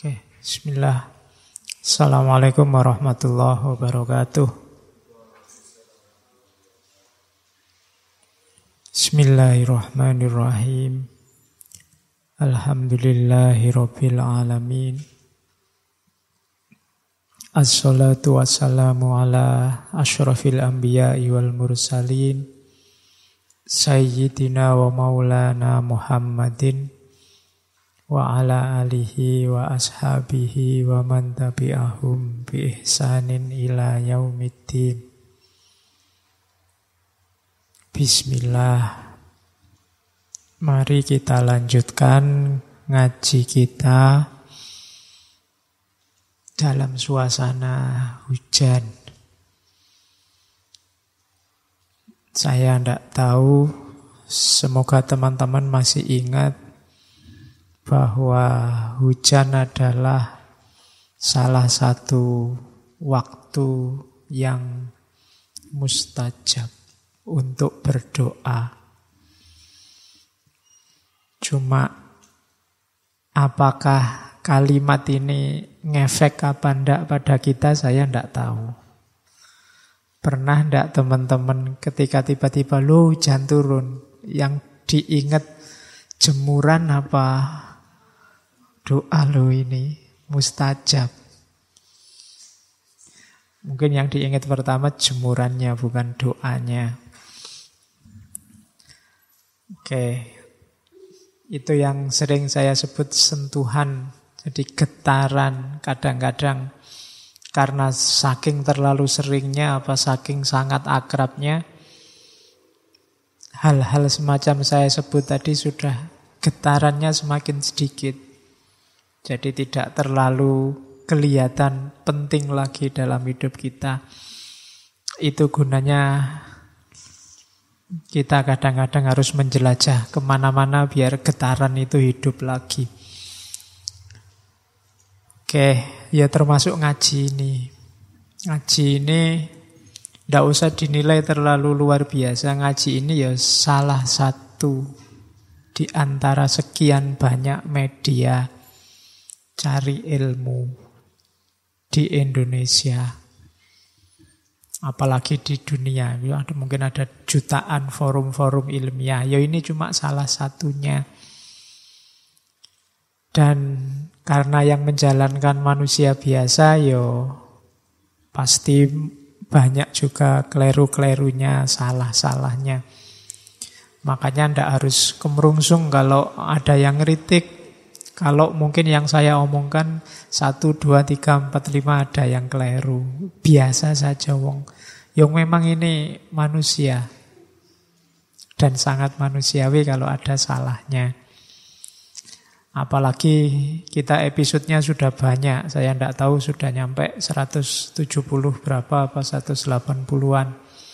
Bismillah. Assalamualaikum warahmatullahi wabarakatuh. Bismillahirrahmanirrahim. Alhamdulillahi rabbil alamin. Assalatu wassalamu ala asyrafil anbiya'i wal mursalin Sayyidina wa maulana Muhammadin wa ala alihi wa ashabihi wa man tabi'ahum bi ihsanin ila yaumiddin. Bismillah. Mari kita lanjutkan ngaji kita dalam suasana hujan. Saya tidak tahu, semoga teman-teman masih ingat bahwa hujan adalah salah satu waktu yang mustajab untuk berdoa. Cuma apakah kalimat ini ngefek apa enggak pada kita, saya enggak tahu. Pernah enggak teman-teman ketika tiba-tiba hujan turun, yang diingat jemuran apa doa ini mustajab? Mungkin yang diingat pertama jemurannya, bukan doanya. Itu yang sering saya sebut sentuhan. Jadi getaran kadang-kadang karena saking terlalu seringnya apa saking sangat akrabnya, hal-hal semacam saya sebut tadi sudah getarannya semakin sedikit. Jadi tidak terlalu kelihatan penting lagi dalam hidup kita. Itu gunanya kita kadang-kadang harus menjelajah kemana-mana biar getaran itu hidup lagi. Ya termasuk ngaji ini. Ngaji ini tidak usah dinilai terlalu luar biasa. Ngaji ini ya salah satu di antara sekian banyak media cari ilmu di Indonesia. Apalagi di dunia. Mungkin ada jutaan forum-forum ilmiah. Ya ini cuma salah satunya. Dan karena yang menjalankan manusia biasa, pasti banyak juga keliru-kelirunya, salah-salahnya. Makanya ndak harus kemerungsung kalau ada yang ngeritik. Kalau mungkin yang saya omongkan 1, 2, 3, 4, 5 ada yang keliru. Biasa saja wong. Yang memang ini manusia. Dan sangat manusiawi kalau ada salahnya. Apalagi kita episodenya sudah banyak. Saya tidak tahu sudah nyampe 170 berapa apa 180-an.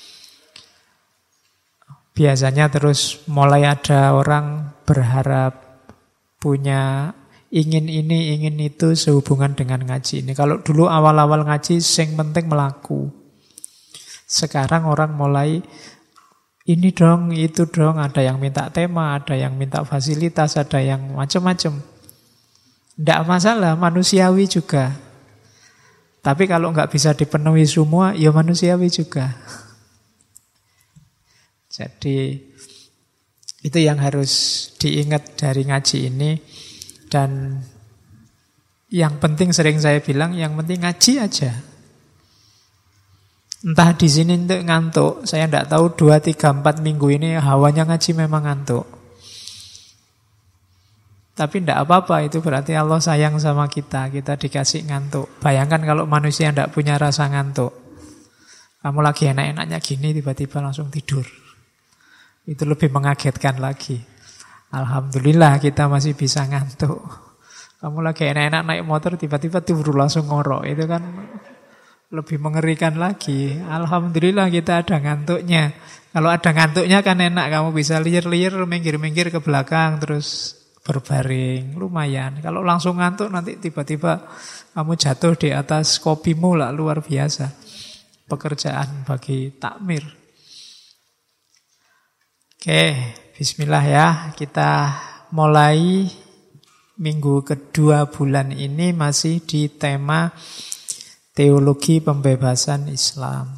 Biasanya terus mulai ada orang berharap punya ingin ini, ingin itu sehubungan dengan ngaji ini. Kalau dulu awal-awal ngaji sing penting melaku. Sekarang orang mulai ini dong, itu dong, ada yang minta tema, ada yang minta fasilitas, ada yang macam-macam. Tidak masalah, manusiawi juga. Tapi kalau nggak bisa dipenuhi semua, ya manusiawi juga. Jadi itu yang harus diingat dari ngaji ini. Dan yang penting sering saya bilang, yang penting ngaji aja. Entah di sini untuk ngantuk, saya tidak tahu 2, 3, 4 minggu ini hawanya ngaji memang ngantuk. Tapi tidak apa-apa, itu berarti Allah sayang sama kita dikasih ngantuk. Bayangkan kalau manusia tidak punya rasa ngantuk. Kamu lagi enak-enaknya gini, tiba-tiba langsung tidur. Itu lebih mengagetkan lagi. Alhamdulillah kita masih bisa ngantuk. Kamu lagi enak-enak naik motor, tiba-tiba tidur langsung ngorok. Itu kan lebih mengerikan lagi. Alhamdulillah kita ada ngantuknya. Kalau ada ngantuknya kan enak, kamu bisa liar-liar, minggir-minggir ke belakang, terus berbaring, lumayan. Kalau langsung ngantuk nanti tiba-tiba kamu jatuh di atas kopimu lah, luar biasa. Pekerjaan bagi takmir. Bismillah ya, kita mulai minggu kedua bulan ini masih di tema teologi pembebasan Islam.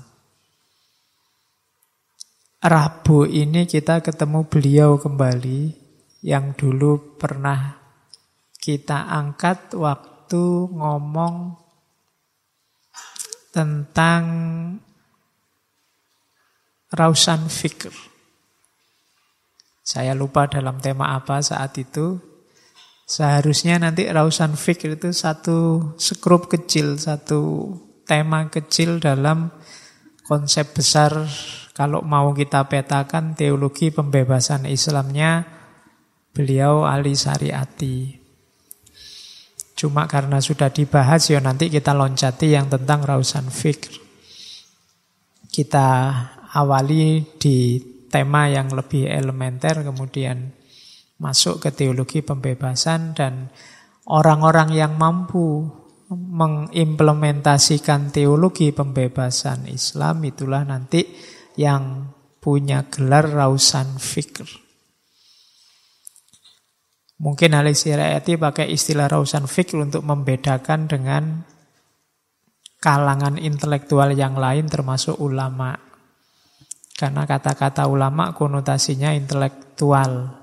Rabu ini kita ketemu beliau kembali yang dulu pernah kita angkat waktu ngomong tentang Rausan Fikr. Saya lupa dalam tema apa saat itu. Seharusnya nanti Rausan Fikr itu satu skrup kecil, satu tema kecil dalam konsep besar. Kalau mau kita petakan teologi pembebasan Islamnya beliau Ali Syariati. Cuma karena sudah dibahas, ya nanti kita loncati yang tentang Rausan Fikr. Kita awali di tema yang lebih elementer, kemudian masuk ke teologi pembebasan, dan orang-orang yang mampu mengimplementasikan teologi pembebasan Islam itulah nanti yang punya gelar Rausan Fikr. Mungkin Ali Syariati pakai istilah Rausan Fikr untuk membedakan dengan kalangan intelektual yang lain termasuk ulama. Karena kata-kata ulama konotasinya intelektual.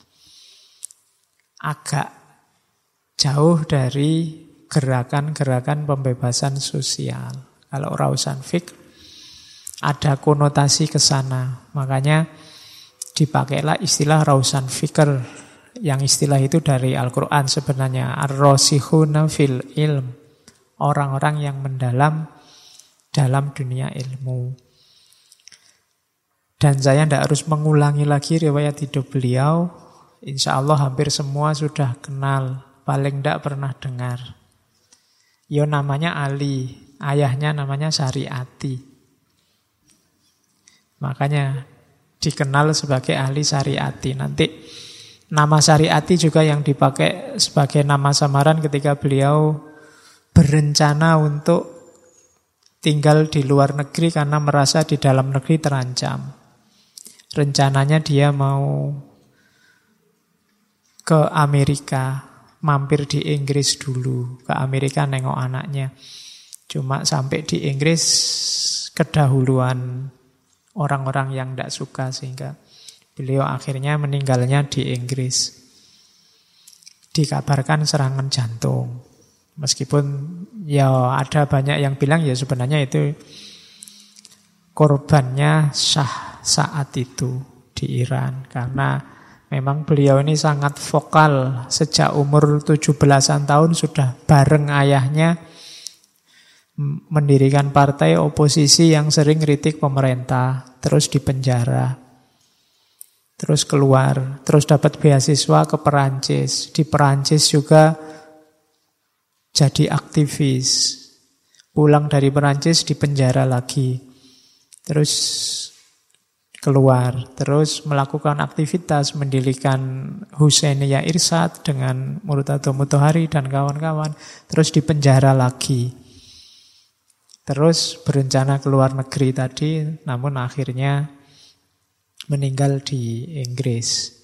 Agak jauh dari gerakan-gerakan pembebasan sosial. Kalau Rausan Fikr ada konotasi ke sana. Makanya dipakailah istilah Rausan Fikr. Yang istilah itu dari Al-Quran sebenarnya. Ar-rasikhuna fil ilm. Orang-orang yang mendalam dalam dunia ilmu. Dan saya tidak harus mengulangi lagi riwayat hidup beliau. Insya Allah hampir semua sudah kenal. Paling tidak pernah dengar. Ya namanya Ali. Ayahnya namanya Syariati. Makanya dikenal sebagai Ali Syariati. Nanti nama Syariati juga yang dipakai sebagai nama samaran ketika beliau berencana untuk tinggal di luar negeri karena merasa di dalam negeri terancam. Rencananya dia mau ke Amerika, mampir di Inggris dulu. Ke Amerika nengok anaknya. Cuma sampai di Inggris kedahuluan orang-orang yang tidak suka sehingga beliau akhirnya meninggalnya di Inggris. Dikabarkan serangan jantung. Meskipun ya ada banyak yang bilang ya sebenarnya itu korbannya Shah saat itu di Iran. Karena memang beliau ini sangat vokal. Sejak umur 17-an tahun sudah bareng ayahnya mendirikan partai oposisi yang sering kritik pemerintah, terus dipenjara, terus keluar, terus dapat beasiswa ke Perancis. Di Perancis juga jadi aktivis, pulang dari Perancis dipenjara lagi, terus keluar, terus melakukan aktivitas mendirikan Husainiyah Irsyad dengan Murtado Mutahari dan kawan-kawan, terus dipenjara lagi. Terus berencana keluar negeri tadi, namun akhirnya meninggal di Inggris.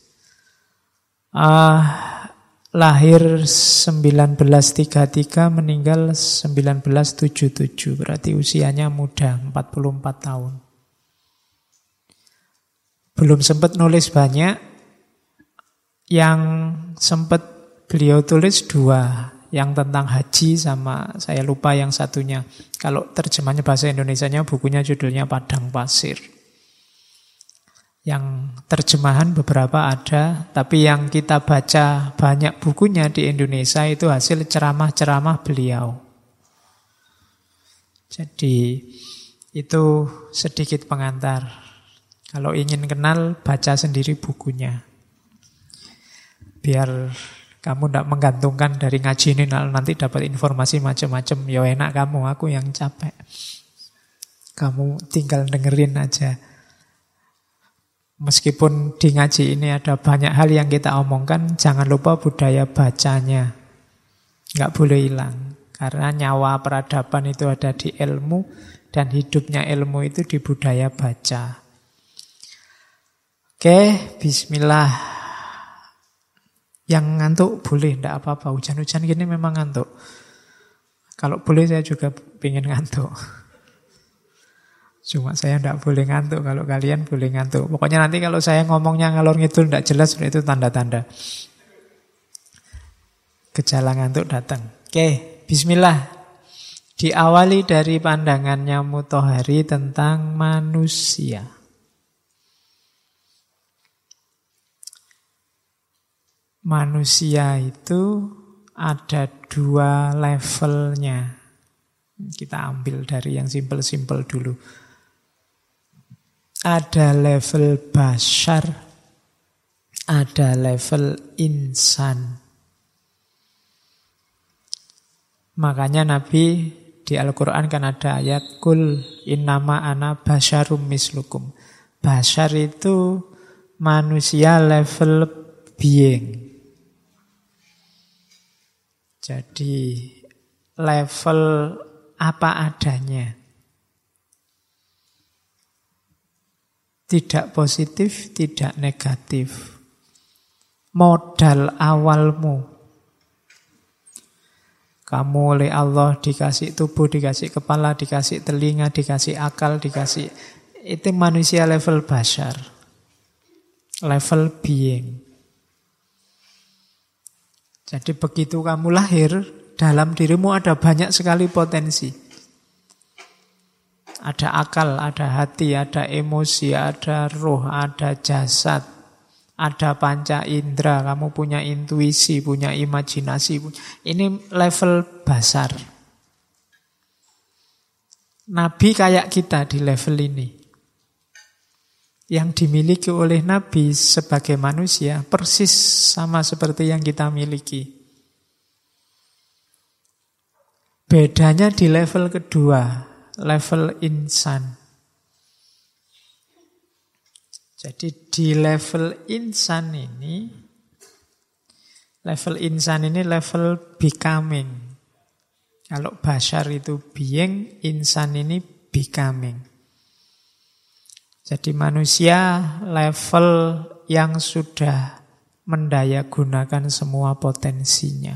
Lahir 1933, meninggal 1977, berarti usianya muda, 44 tahun. Belum sempat nulis banyak, yang sempat beliau tulis 2. Yang tentang haji sama saya lupa yang satunya. Kalau terjemahnya bahasa Indonesianya bukunya judulnya Padang Pasir. Yang terjemahan beberapa ada, tapi yang kita baca banyak bukunya di Indonesia itu hasil ceramah-ceramah beliau. Jadi itu sedikit pengantar. Kalau ingin kenal, baca sendiri bukunya. Biar kamu tidak menggantungkan dari ngaji ini nanti dapat informasi macam-macam. Ya enak kamu, aku yang capek. Kamu tinggal dengerin aja. Meskipun di ngaji ini ada banyak hal yang kita omongkan, jangan lupa budaya bacanya. Nggak boleh hilang. Karena nyawa peradaban itu ada di ilmu, dan hidupnya ilmu itu di budaya baca. Oke, bismillah. Yang ngantuk boleh, tidak apa-apa. Hujan-hujan gini memang ngantuk. Kalau boleh saya juga pengen ngantuk. Cuma saya tidak boleh ngantuk, kalau kalian boleh ngantuk. Pokoknya nanti kalau saya ngomongnya ngalor ngidul tidak jelas, itu tanda-tanda gejala ngantuk datang. Oke, bismillah. Diawali dari pandangannya Mutahari tentang manusia. Manusia itu ada dua levelnya. Kita ambil dari yang simpel-simpel dulu. Ada level bashar, ada level insan. Makanya Nabi di Al-Quran kan ada ayat Kul innama ana basyarum mislukum. Bashar itu manusia level being. Jadi level apa adanya. Tidak positif, tidak negatif. Modal awalmu. Kamu oleh Allah dikasih tubuh, dikasih kepala, dikasih telinga, dikasih akal, dikasih... Itu manusia level bashar. Level being. Jadi begitu kamu lahir, dalam dirimu ada banyak sekali potensi. Ada akal, ada hati, ada emosi, ada roh, ada jasad, ada panca indera, kamu punya intuisi, punya imajinasi. Ini level basar. Nabi kayak kita di level ini. Yang dimiliki oleh Nabi sebagai manusia persis sama seperti yang kita miliki. Bedanya di level kedua, level insan. Jadi di level insan ini level becoming. Kalau bashar itu being, insan ini becoming. Jadi manusia level yang sudah mendayagunakan semua potensinya.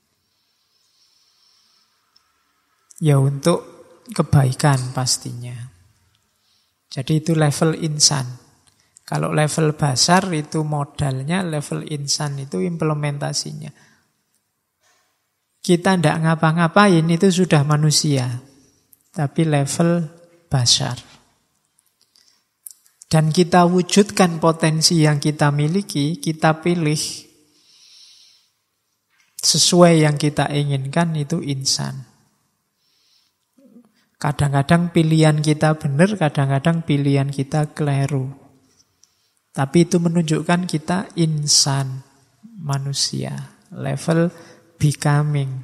Ya untuk kebaikan pastinya. Jadi itu level insan. Kalau level basar itu modalnya, level insan itu implementasinya. Kita tidak ngapa-ngapain itu sudah manusia. Tapi level basar. Dan kita wujudkan potensi yang kita miliki, kita pilih sesuai yang kita inginkan, itu insan. Kadang-kadang pilihan kita benar, kadang-kadang pilihan kita keliru. Tapi itu menunjukkan kita insan, manusia, level becoming.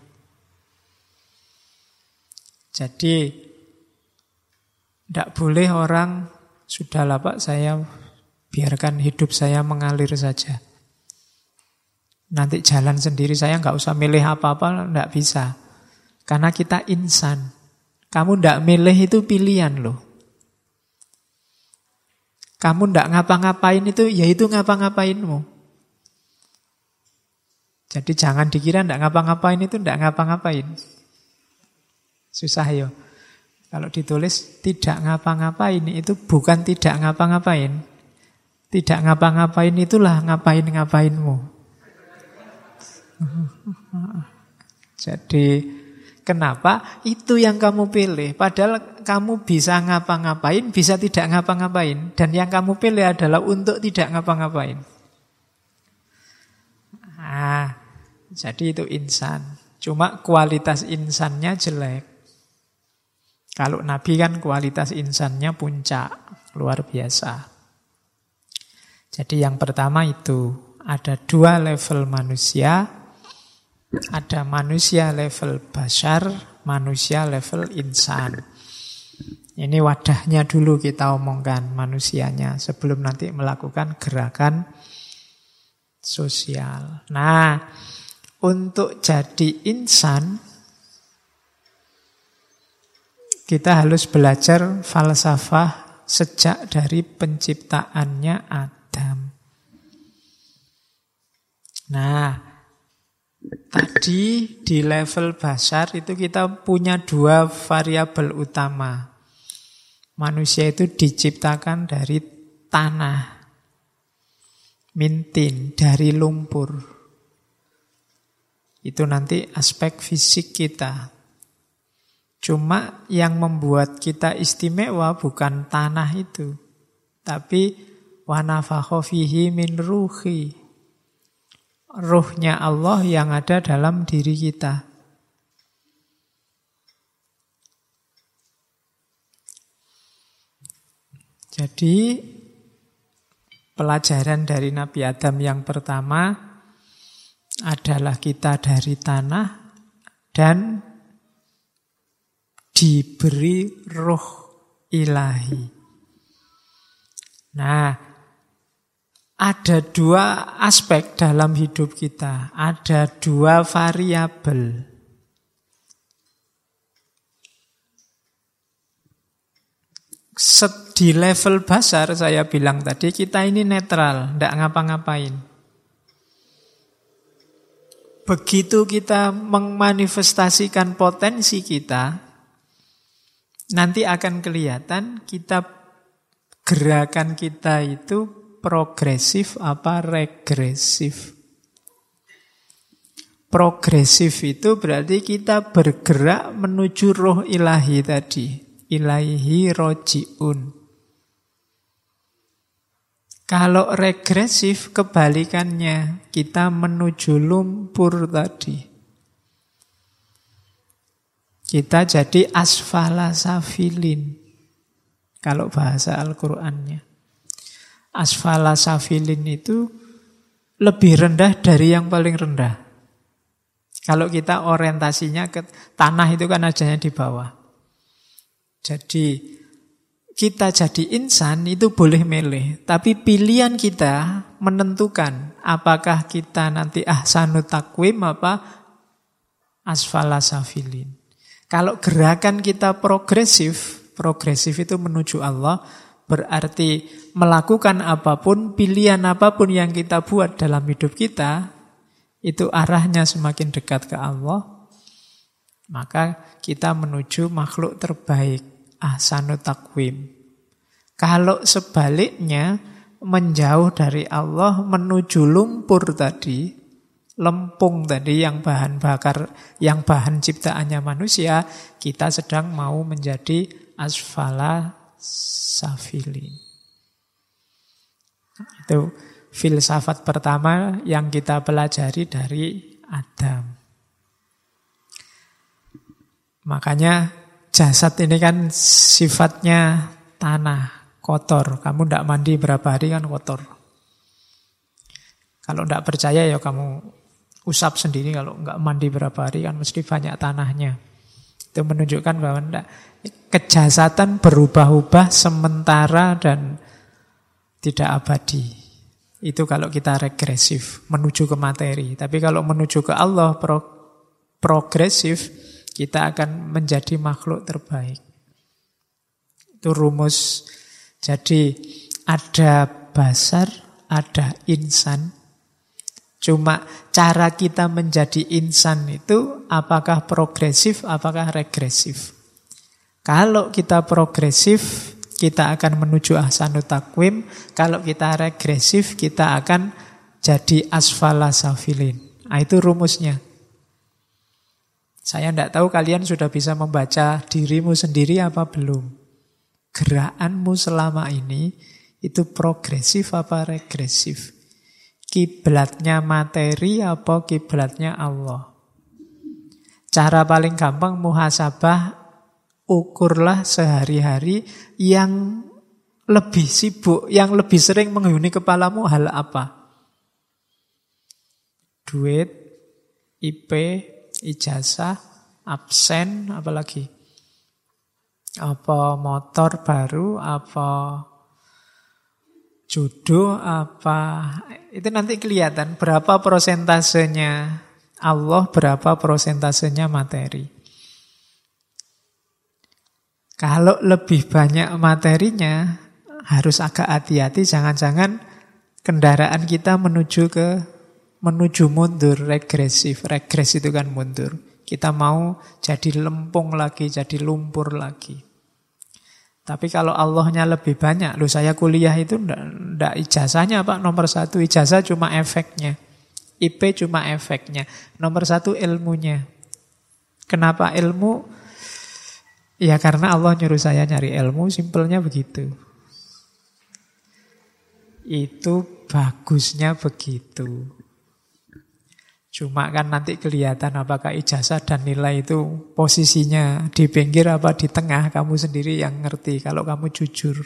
Jadi tidak boleh orang, sudahlah Pak, saya biarkan hidup saya mengalir saja. Nanti jalan sendiri, saya nggak usah milih apa-apa, nggak bisa. Karena kita insan. Kamu nggak milih itu pilihan loh. Kamu ndak ngapa-ngapain itu, ya itu ngapa-ngapainmu. Jadi jangan dikira ndak ngapa-ngapain itu ndak ngapa-ngapain. Susah ya. Kalau ditulis tidak ngapa-ngapain itu bukan tidak ngapa-ngapain. Tidak ngapa-ngapain itulah ngapain-ngapainmu. Jadi kenapa? Itu yang kamu pilih. Padahal kamu bisa ngapa-ngapain, bisa tidak ngapa-ngapain. Dan yang kamu pilih adalah untuk tidak ngapa-ngapain. Jadi itu insan. Cuma kualitas insannya jelek. Kalau Nabi kan kualitas insannya puncak, luar biasa. Jadi yang pertama itu, ada dua level manusia. Ada manusia level bashar, manusia level insan. Ini wadahnya dulu kita omongkan, manusianya, sebelum nanti melakukan gerakan sosial. Nah, untuk jadi insan, kita harus belajar falsafah sejak dari penciptaannya Adam. Nah, tadi di level basar itu kita punya dua variabel utama. Manusia itu diciptakan dari tanah, mintin, dari lumpur. Itu nanti aspek fisik kita. Cuma yang membuat kita istimewa bukan tanah itu, tapi wa nafakha fihi min ruhi. Ruhnya Allah yang ada dalam diri kita. Jadi pelajaran dari Nabi Adam yang pertama adalah kita dari tanah dan diberi roh ilahi. Nah, ada dua aspek dalam hidup kita, ada dua variabel. Di level basar saya bilang tadi, kita ini netral, tidak ngapa-ngapain. Begitu kita memanifestasikan potensi kita, nanti akan kelihatan gerakan kita itu progresif apa regresif. Progresif itu berarti kita bergerak menuju roh ilahi tadi. Ilaihi roji'un. Kalau regresif kebalikannya, kita menuju lumpur tadi. Kita jadi asfala safilin. Kalau bahasa Al-Qur'annya. Asfala safilin itu lebih rendah dari yang paling rendah. Kalau kita orientasinya ke tanah itu kan adanya di bawah. Jadi kita jadi insan itu boleh milih, tapi pilihan kita menentukan apakah kita nanti ahsanu takwim apa asfala safilin. Kalau gerakan kita progresif itu menuju Allah, berarti melakukan apapun, pilihan apapun yang kita buat dalam hidup kita, itu arahnya semakin dekat ke Allah, maka kita menuju makhluk terbaik, ahsanu takwim. Kalau sebaliknya, menjauh dari Allah menuju lumpur tadi, lempung tadi yang bahan bakar, yang bahan ciptaannya manusia, kita sedang mau menjadi asfala safilin. Itu filsafat pertama yang kita pelajari dari Adam. Makanya jasad ini kan sifatnya tanah, kotor. Kamu tidak mandi berapa hari kan kotor. Kalau tidak percaya ya kamu usap sendiri, kalau nggak mandi berapa hari kan mesti banyak tanahnya. Itu menunjukkan bahwa kejasadan berubah-ubah sementara dan tidak abadi. Itu kalau kita regresif, menuju ke materi. Tapi kalau menuju ke Allah, progresif, kita akan menjadi makhluk terbaik. Itu rumus. Jadi ada basar, ada insan. Cuma cara kita menjadi insan itu apakah progresif, apakah regresif. Kalau kita progresif, kita akan menuju ahsanu takwim. Kalau kita regresif, kita akan jadi asfala safilin. Nah, itu rumusnya. Saya tidak tahu kalian sudah bisa membaca dirimu sendiri apa belum. Gerakanmu selama ini itu progresif apa regresif. Kiblatnya materi apa kiblatnya Allah. Cara paling gampang muhasabah, ukurlah sehari-hari yang lebih sibuk, yang lebih sering menghuni kepalamu hal apa? Duit, IP, ijazah, absen, apalagi? Apa motor baru, apa jodoh, apa? Itu nanti kelihatan berapa persentasenya Allah, berapa persentasenya materi. Kalau lebih banyak materinya, harus agak hati-hati, jangan-jangan kendaraan kita menuju ke menuju mundur, regresif. Regres itu kan mundur. Kita mau jadi lempung lagi, jadi lumpur lagi. Tapi kalau Allahnya lebih banyak, loh saya kuliah itu ndak ijazahnya Pak, nomor 1 ijazah cuma efeknya. IP cuma efeknya. Nomor 1 ilmunya. Kenapa ilmu? Ya karena Allah nyuruh saya nyari ilmu, simpelnya begitu. Itu bagusnya begitu. Cuma kan nanti kelihatan apakah ijazah dan nilai itu posisinya di pinggir apa di tengah, kamu sendiri yang ngerti kalau kamu jujur.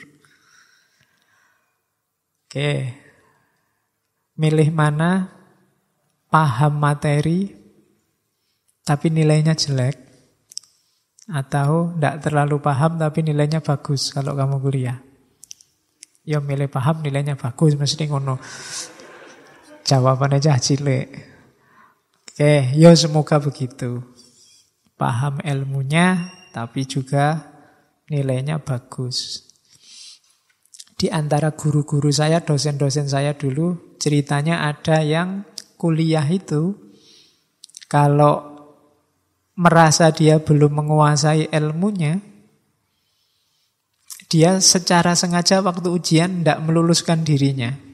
Oke. Milih mana? Paham materi tapi nilainya jelek, atau tidak terlalu paham tapi nilainya bagus kalau kamu kuliah. Ya milih paham nilainya bagus, mesti ngono. Jawabannya aja cilik. Oke, ya semoga begitu. Paham ilmunya, tapi juga nilainya bagus. Di antara guru-guru saya, dosen-dosen saya dulu, ceritanya ada yang kuliah itu, kalau merasa dia belum menguasai ilmunya, dia secara sengaja waktu ujian tidak meluluskan dirinya.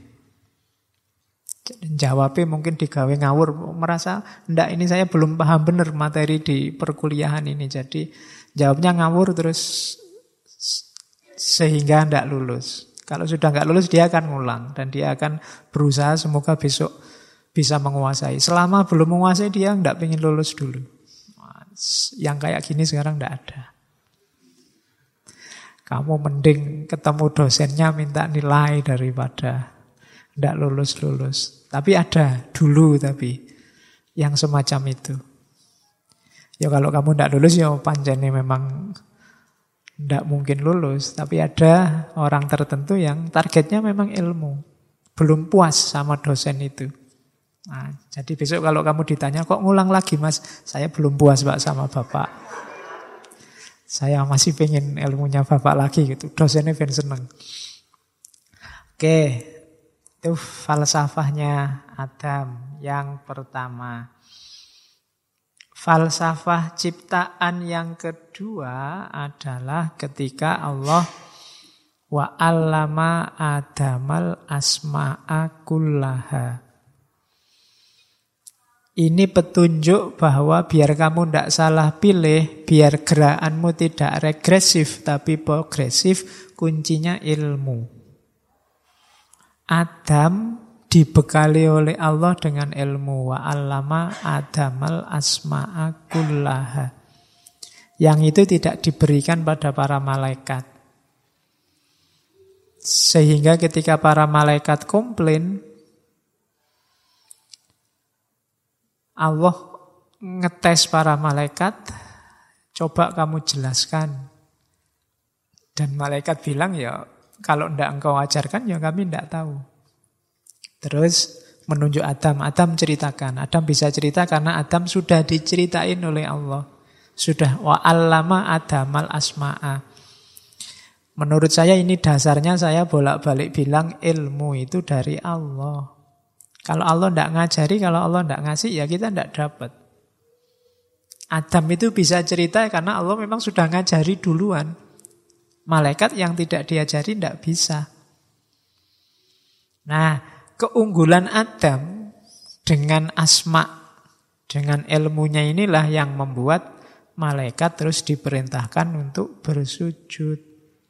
Jawabnya mungkin digawe ngawur, merasa ndak ini saya belum paham benar materi di perkuliahan ini, jadi jawabnya ngawur terus sehingga ndak lulus. Kalau sudah nggak lulus dia akan ngulang dan dia akan berusaha semoga besok bisa menguasai. Selama belum menguasai dia ndak pengen lulus dulu. Yang kayak gini sekarang ndak ada. Kamu mending ketemu dosennya minta nilai daripada ndak lulus-lulus. Tapi ada dulu yang semacam itu. Ya kalau kamu ndak lulus ya pancene memang ndak mungkin lulus. Tapi ada orang tertentu yang targetnya memang ilmu. Belum puas sama dosen itu. Nah, jadi besok kalau kamu ditanya, kok ngulang lagi Mas? Saya belum puas Pak sama Bapak. Saya masih pengen ilmunya Bapak lagi gitu. Dosennya ben seneng. Oke. Itu falsafahnya Adam yang pertama. Falsafah ciptaan yang kedua adalah ketika Allah wa 'allama Adamal asma'a kullaha. Ini petunjuk bahwa biar kamu tidak salah pilih, biar gerakanmu tidak regresif tapi progresif, kuncinya ilmu. Adam dibekali oleh Allah dengan ilmu. Wa 'allama Adamal asma'a kullaha. Yang itu tidak diberikan pada para malaikat. Sehingga ketika para malaikat komplain, Allah ngetes para malaikat, coba kamu jelaskan. Dan malaikat bilang, ya kalau tidak engkau ajarkan, ya kami tidak tahu. Terus menunjuk Adam. Adam ceritakan. Adam bisa cerita karena Adam sudah diceritain oleh Allah. Sudah wa 'allama Adamal asma'a. Menurut saya ini dasarnya saya bolak-balik bilang ilmu itu dari Allah. Kalau Allah tidak ngajari, kalau Allah tidak ngasih, ya kita tidak dapat. Adam itu bisa cerita karena Allah memang sudah ngajari duluan. Malaikat yang tidak diajari tidak bisa. Nah, keunggulan Adam dengan asma, dengan ilmunya inilah yang membuat malaikat terus diperintahkan untuk bersujud.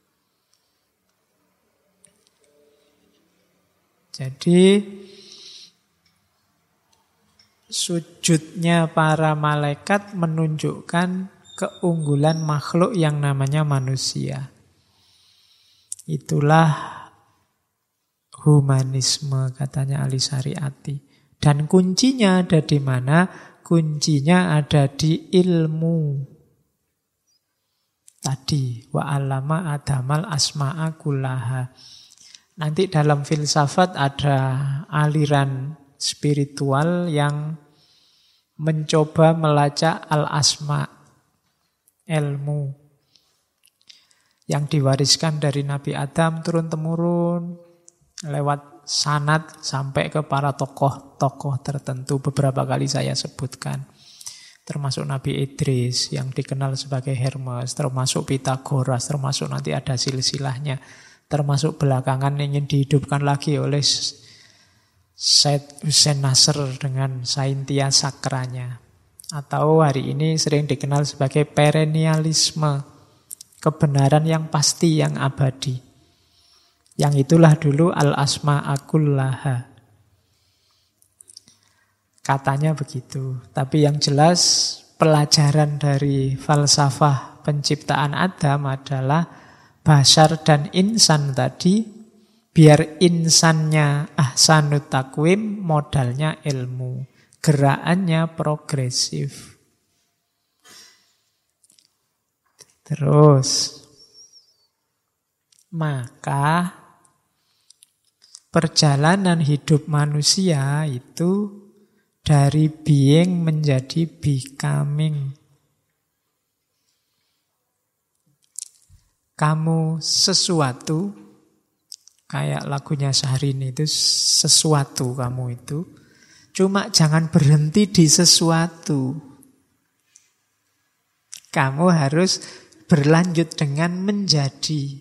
Jadi, sujudnya para malaikat menunjukkan keunggulan makhluk yang namanya manusia. Itulah humanisme katanya Ali Syariati. Dan kuncinya ada di mana? Kuncinya ada di ilmu. Tadi wa 'allama Adamal asma'a kullaha. Nanti dalam filsafat ada aliran spiritual yang mencoba melacak al-asma, ilmu yang diwariskan dari Nabi Adam turun-temurun lewat sanad sampai ke para tokoh-tokoh tertentu. Beberapa kali saya sebutkan. Termasuk Nabi Idris yang dikenal sebagai Hermes, termasuk Pitagoras, termasuk nanti ada silsilahnya, termasuk belakangan ingin dihidupkan lagi oleh Said Hussein Nasr dengan Saintia Sakranya. Atau hari ini sering dikenal sebagai perennialisme, kebenaran yang pasti, yang abadi. Yang itulah dulu al-asma'akullaha. Katanya begitu. Tapi yang jelas pelajaran dari falsafah penciptaan Adam adalah bashar dan insan tadi, biar insannya ahsanut takwim, modalnya ilmu. Gerakannya progresif. Terus, maka perjalanan hidup manusia itu dari being menjadi becoming. Kamu sesuatu, kayak lagunya Syahrini itu, sesuatu kamu itu. Cuma jangan berhenti di sesuatu. Kamu harus berlanjut dengan menjadi.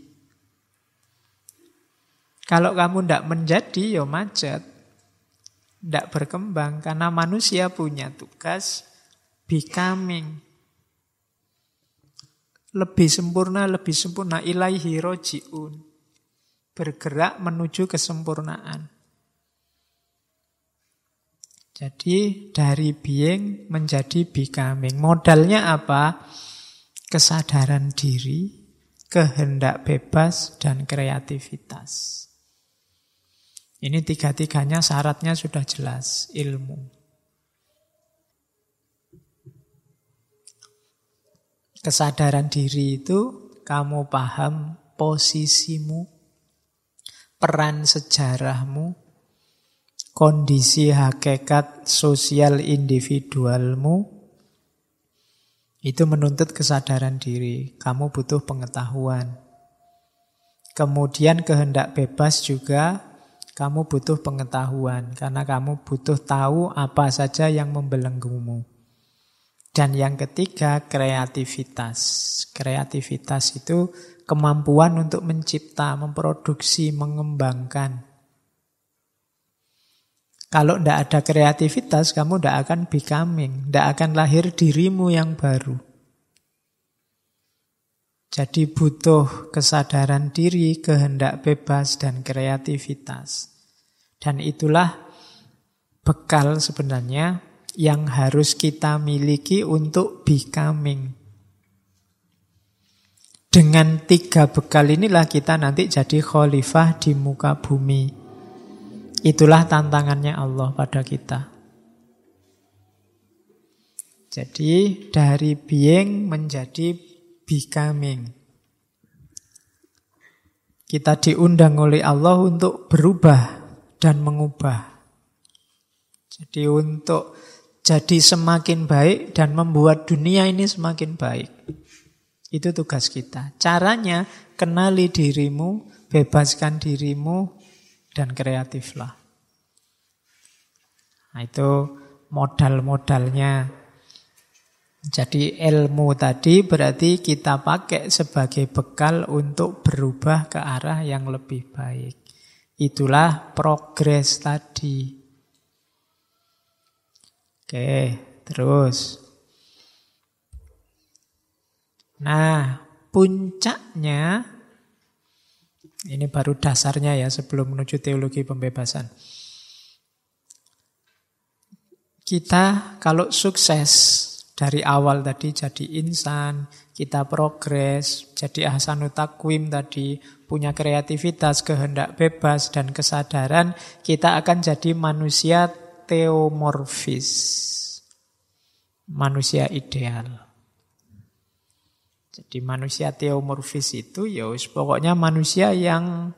Kalau kamu tidak menjadi, ya macet. Tidak berkembang, karena manusia punya tugas becoming. Lebih sempurna, ilaihi roji'un. Bergerak menuju kesempurnaan. Jadi dari being menjadi becoming. Modalnya apa? Kesadaran diri, kehendak bebas, dan kreativitas. Ini tiga-tiganya syaratnya sudah jelas, ilmu. Kesadaran diri itu kamu paham posisimu, peran sejarahmu, kondisi hakikat sosial individualmu. Itu menuntut kesadaran diri. Kamu butuh pengetahuan. Kemudian kehendak bebas juga. Kamu butuh pengetahuan, karena kamu butuh tahu apa saja yang membelenggumu. Dan yang ketiga, kreativitas. Kreativitas itu kemampuan untuk mencipta, memproduksi, mengembangkan. Kalau tidak ada kreativitas, kamu tidak akan becoming, tidak akan lahir dirimu yang baru. Jadi butuh kesadaran diri, kehendak bebas, dan kreativitas. Dan itulah bekal sebenarnya yang harus kita miliki untuk becoming. Dengan 3 bekal inilah kita nanti jadi khalifah di muka bumi. Itulah tantangannya Allah pada kita. Jadi dari being menjadi becoming. Kita diundang oleh Allah untuk berubah dan mengubah. Jadi untuk jadi semakin baik dan membuat dunia ini semakin baik. Itu tugas kita. Caranya kenali dirimu, bebaskan dirimu, dan kreatiflah. Nah, itu modal-modalnya. Jadi ilmu tadi berarti kita pakai sebagai bekal untuk berubah ke arah yang lebih baik. Itulah progres tadi. Oke, terus. Nah, puncaknya, ini baru dasarnya ya sebelum menuju teologi pembebasan. Kita kalau sukses dari awal tadi jadi insan, kita progres, jadi ahsanut takwim tadi, punya kreativitas, kehendak bebas, dan kesadaran, kita akan jadi manusia teomorfis. Manusia ideal. Jadi manusia teomorfis itu ya pokoknya manusia yang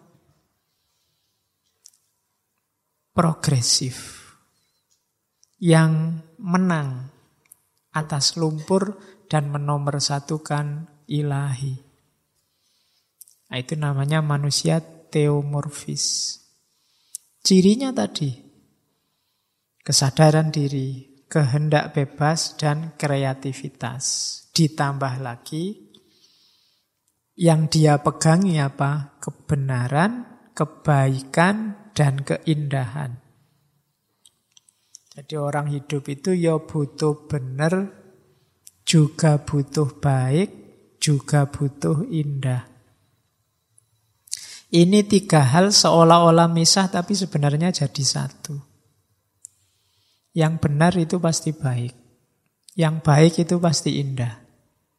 progresif, yang menang atas lumpur dan menomorsatukan ilahi. Nah, itu namanya manusia teomorfis. Cirinya tadi, kesadaran diri, kehendak bebas, dan kreativitas. Ditambah lagi, yang dia pegangi apa? Kebenaran, kebaikan, dan keindahan. Jadi orang hidup itu ya butuh benar, juga butuh baik, juga butuh indah. Ini tiga hal seolah-olah misah tapi sebenarnya jadi satu. Yang benar itu pasti baik. Yang baik itu pasti indah.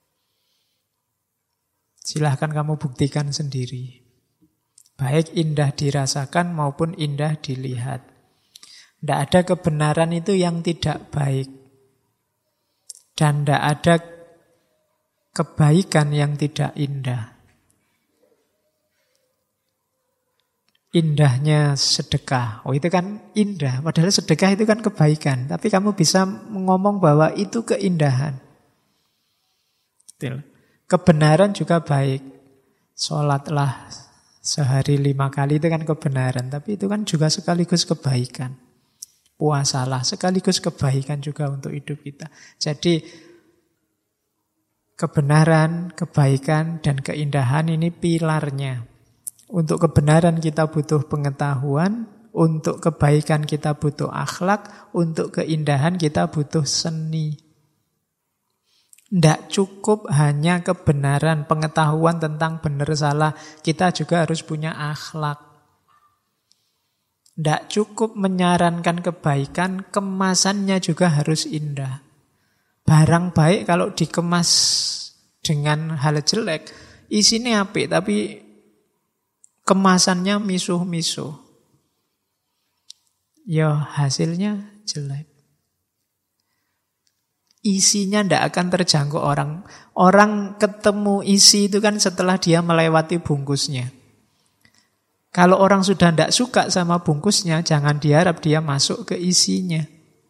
Silahkan kamu buktikan sendiri. Baik indah dirasakan maupun indah dilihat. Tidak ada kebenaran itu yang tidak baik. Dan tidak ada kebaikan yang tidak indah. Indahnya sedekah. Oh itu kan indah. Padahal sedekah itu kan kebaikan. Tapi kamu bisa ngomong bahwa itu keindahan. Betul. Kebenaran juga baik. Sholatlah sehari 5 kali itu kan kebenaran. Tapi itu kan juga sekaligus kebaikan. Puasalah sekaligus kebaikan juga untuk hidup kita. Jadi kebenaran, kebaikan, dan keindahan ini pilarnya. Untuk kebenaran kita butuh pengetahuan. Untuk kebaikan kita butuh akhlak. Untuk keindahan kita butuh seni. Tidak cukup hanya kebenaran, pengetahuan tentang benar salah. Kita juga harus punya akhlak. Tidak cukup menyarankan kebaikan, kemasannya juga harus indah. Barang baik kalau dikemas dengan hal jelek, isinya apik, tapi kemasannya misuh-misuh. Ya hasilnya jelek. Isinya tidak akan terjangkau orang. Orang ketemu isi itu kan setelah dia melewati bungkusnya. Kalau orang sudah tidak suka sama bungkusnya, jangan diharap dia masuk ke isinya.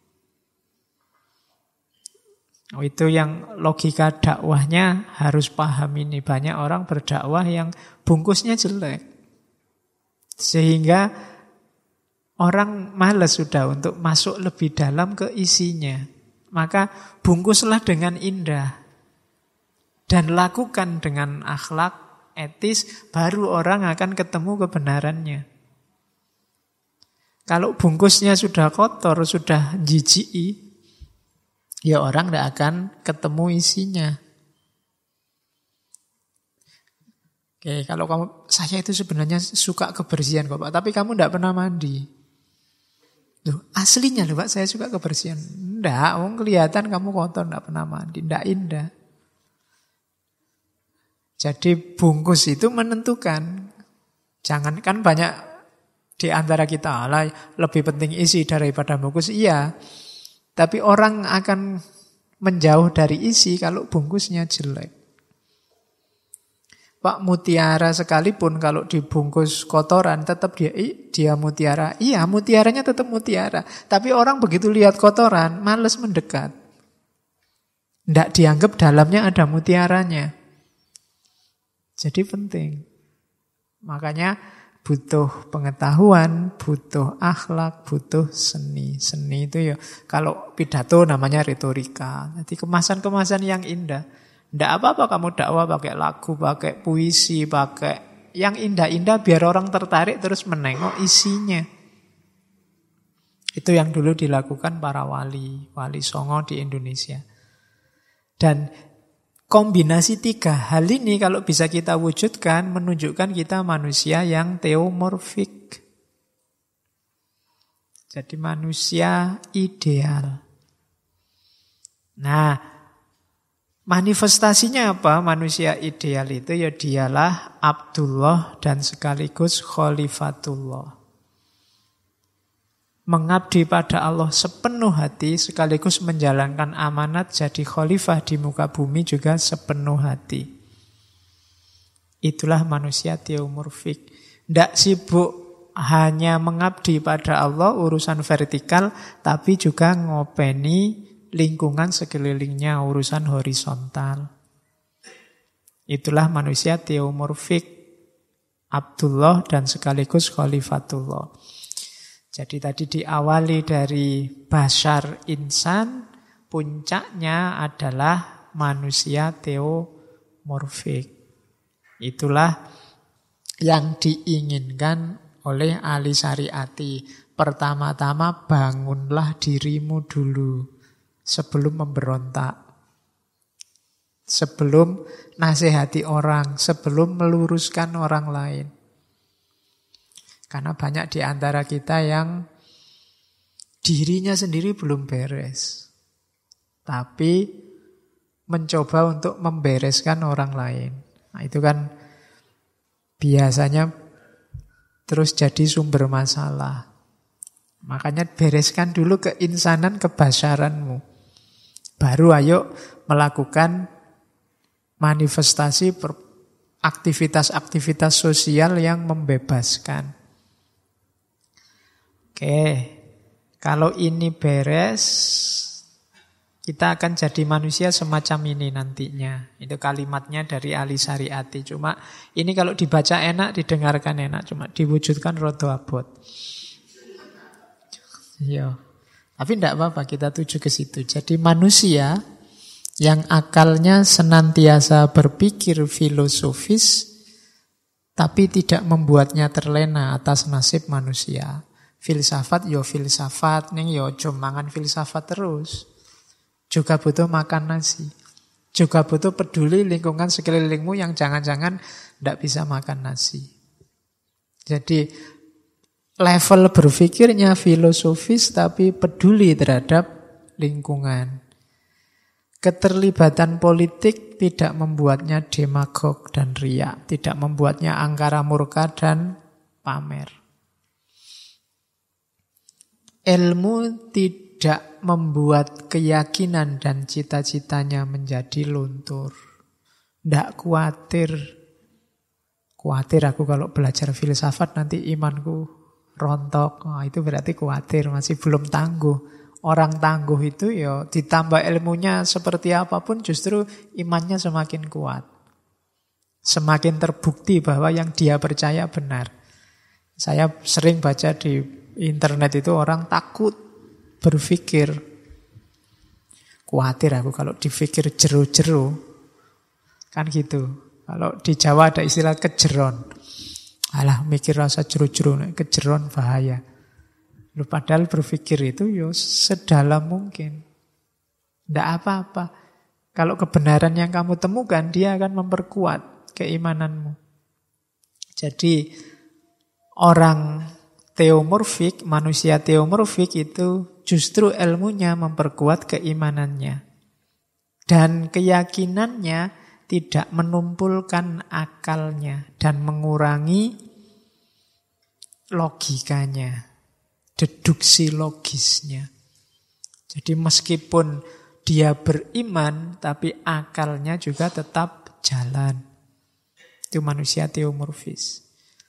Oh, itu yang logika dakwahnya harus paham ini. Banyak orang berdakwah yang bungkusnya jelek. Sehingga orang malas sudah untuk masuk lebih dalam ke isinya. Maka bungkuslah dengan indah dan lakukan dengan akhlak, etis, baru orang akan ketemu kebenarannya. Kalau bungkusnya sudah kotor, sudah jijiki, ya orang tidak akan ketemu isinya. Oke, kalau kamu, saya itu sebenarnya suka kebersihan kok Pak, tapi kamu tidak pernah mandi. Loh, aslinya loh Pak, saya suka kebersihan. Enggak, kelihatan kamu kotor, enggak pernah mandi, enggak indah. Jadi bungkus itu menentukan. Jangan kan banyak di antara kita lebih penting isi daripada bungkus. Iya, tapi orang akan menjauh dari isi kalau bungkusnya jelek. Pak, mutiara sekalipun kalau dibungkus kotoran tetap dia mutiara. Iya, mutiaranya tetap mutiara. Tapi orang begitu lihat kotoran, malas mendekat. Tidak dianggap dalamnya ada mutiaranya. Jadi penting. Makanya butuh pengetahuan, butuh akhlak, butuh seni. Seni itu ya kalau pidato namanya retorika. Jadi kemasan-kemasan yang indah. Tidak apa-apa kamu dakwah pakai lagu, pakai puisi, pakai yang indah-indah biar orang tertarik terus menengok isinya. Itu yang dulu dilakukan para wali songo di Indonesia. Dan kombinasi tiga hal ini kalau bisa kita wujudkan menunjukkan kita manusia yang teomorfik. Jadi manusia ideal. Nah, manifestasinya apa manusia ideal itu? Ya dialah Abdullah dan sekaligus Khalifatullah. Mengabdi pada Allah sepenuh hati sekaligus menjalankan amanat jadi khalifah di muka bumi juga sepenuh hati. Itulah manusia teomorfik. Tidak sibuk hanya mengabdi pada Allah urusan vertikal, tapi juga ngopeni lingkungan sekelilingnya urusan horizontal. Itulah manusia teomorfik, Abdullah dan sekaligus Khalifatullah. Jadi tadi diawali dari bashar insan, puncaknya adalah manusia teomorfik. Itulah yang diinginkan oleh Ali Syariati. Pertama-tama bangunlah dirimu dulu sebelum memberontak. Sebelum nasihati orang, sebelum meluruskan orang lain. Karena banyak di antara kita yang dirinya sendiri belum beres. Tapi mencoba untuk membereskan orang lain. Nah, itu kan biasanya terus jadi sumber masalah. Makanya bereskan dulu keinsanan, kebasharanmu. Baru ayo melakukan manifestasi aktivitas-aktivitas sosial yang membebaskan. Oke, kalau ini beres, kita akan jadi manusia semacam ini nantinya. Itu kalimatnya dari Ali Syariati. Cuma ini kalau dibaca enak, didengarkan enak. Cuma diwujudkan rodo abot. Iya. Tapi tidak apa-apa, kita tuju ke situ. Jadi manusia yang akalnya senantiasa berpikir filosofis, tapi tidak membuatnya terlena atas nasib manusia. Filsafat, yo filsafat. Ning yo aja mangan filsafat terus. Juga butuh makan nasi. Juga butuh peduli lingkungan sekelilingmu yang jangan-jangan tidak bisa makan nasi. Jadi level berpikirnya filosofis tapi peduli terhadap lingkungan. Keterlibatan politik tidak membuatnya demagog dan riak. Tidak membuatnya angkara murka dan pamer. Ilmu tidak membuat keyakinan dan cita-citanya menjadi luntur. Tidak khawatir. Khawatir aku kalau belajar filsafat nanti imanku rontok. Nah, itu berarti khawatir, masih belum tangguh. Orang tangguh itu ya ditambah ilmunya seperti apapun justru imannya semakin kuat. Semakin terbukti bahwa yang dia percaya benar. Saya sering baca di internet itu orang takut berpikir. Khawatir aku kalau dipikir jero-jero. Kan gitu. Kalau di Jawa ada istilah kejeron. Alah mikir rasa jero-jero, kejeron bahaya. Lu padahal berpikir itu yo sedalam mungkin. Tidak apa-apa. Kalau kebenaran yang kamu temukan, dia akan memperkuat keimananmu. Jadi orang teomorfik, manusia teomorfik itu justru ilmunya memperkuat keimanannya. Dan keyakinannya tidak menumpulkan akalnya dan mengurangi logikanya, deduksi logisnya. Jadi meskipun dia beriman, tapi akalnya juga tetap jalan. Itu manusia teomorfis.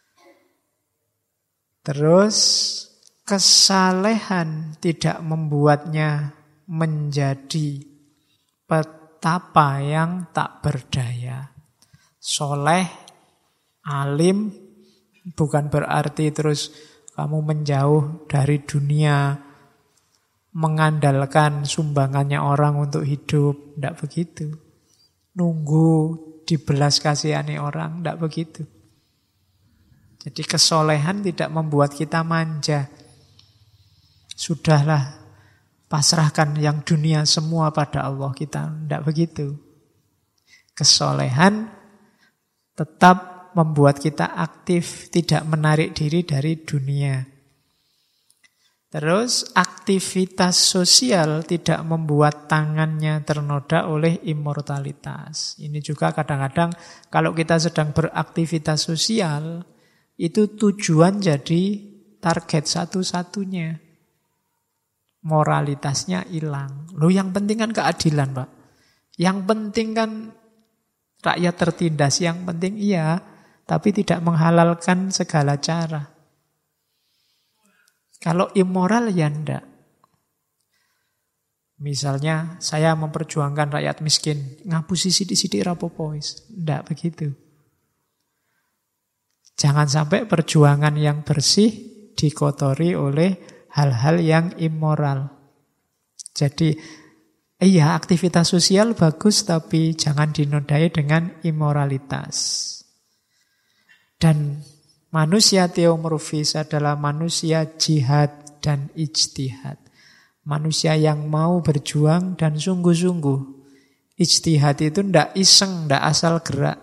Terus kesalehan tidak membuatnya menjadi petapa yang tak berdaya. Soleh, alim, bukan berarti terus kamu menjauh dari dunia, mengandalkan sumbangannya orang untuk hidup. Tidak begitu. Nunggu dibelas kasihani orang, tidak begitu. Jadi kesolehan tidak membuat kita manja. Sudahlah, pasrahkan yang dunia semua pada Allah kita. Tidak begitu. Kesolehan tetap membuat kita aktif, tidak menarik diri dari dunia. Terus aktivitas sosial tidak membuat tangannya ternoda oleh immortalitas. Ini juga kadang-kadang kalau kita sedang beraktivitas sosial, itu tujuan jadi target satu-satunya. Moralitasnya hilang. Loh yang penting kan keadilan, Pak. Yang penting kan rakyat tertindas. Yang penting iya, tapi tidak menghalalkan segala cara. Kalau immoral ya enggak. Misalnya saya memperjuangkan rakyat miskin, ngapusi sidik-sidik rapopo wis. Enggak begitu. Jangan sampai perjuangan yang bersih dikotori oleh hal-hal yang immoral. Jadi, iya aktivitas sosial bagus, tapi jangan dinodai dengan immoralitas. Dan manusia teomorfis adalah manusia jihad dan ijtihad. Manusia yang mau berjuang dan sungguh-sungguh. Ijtihad itu ndak iseng, ndak asal gerak.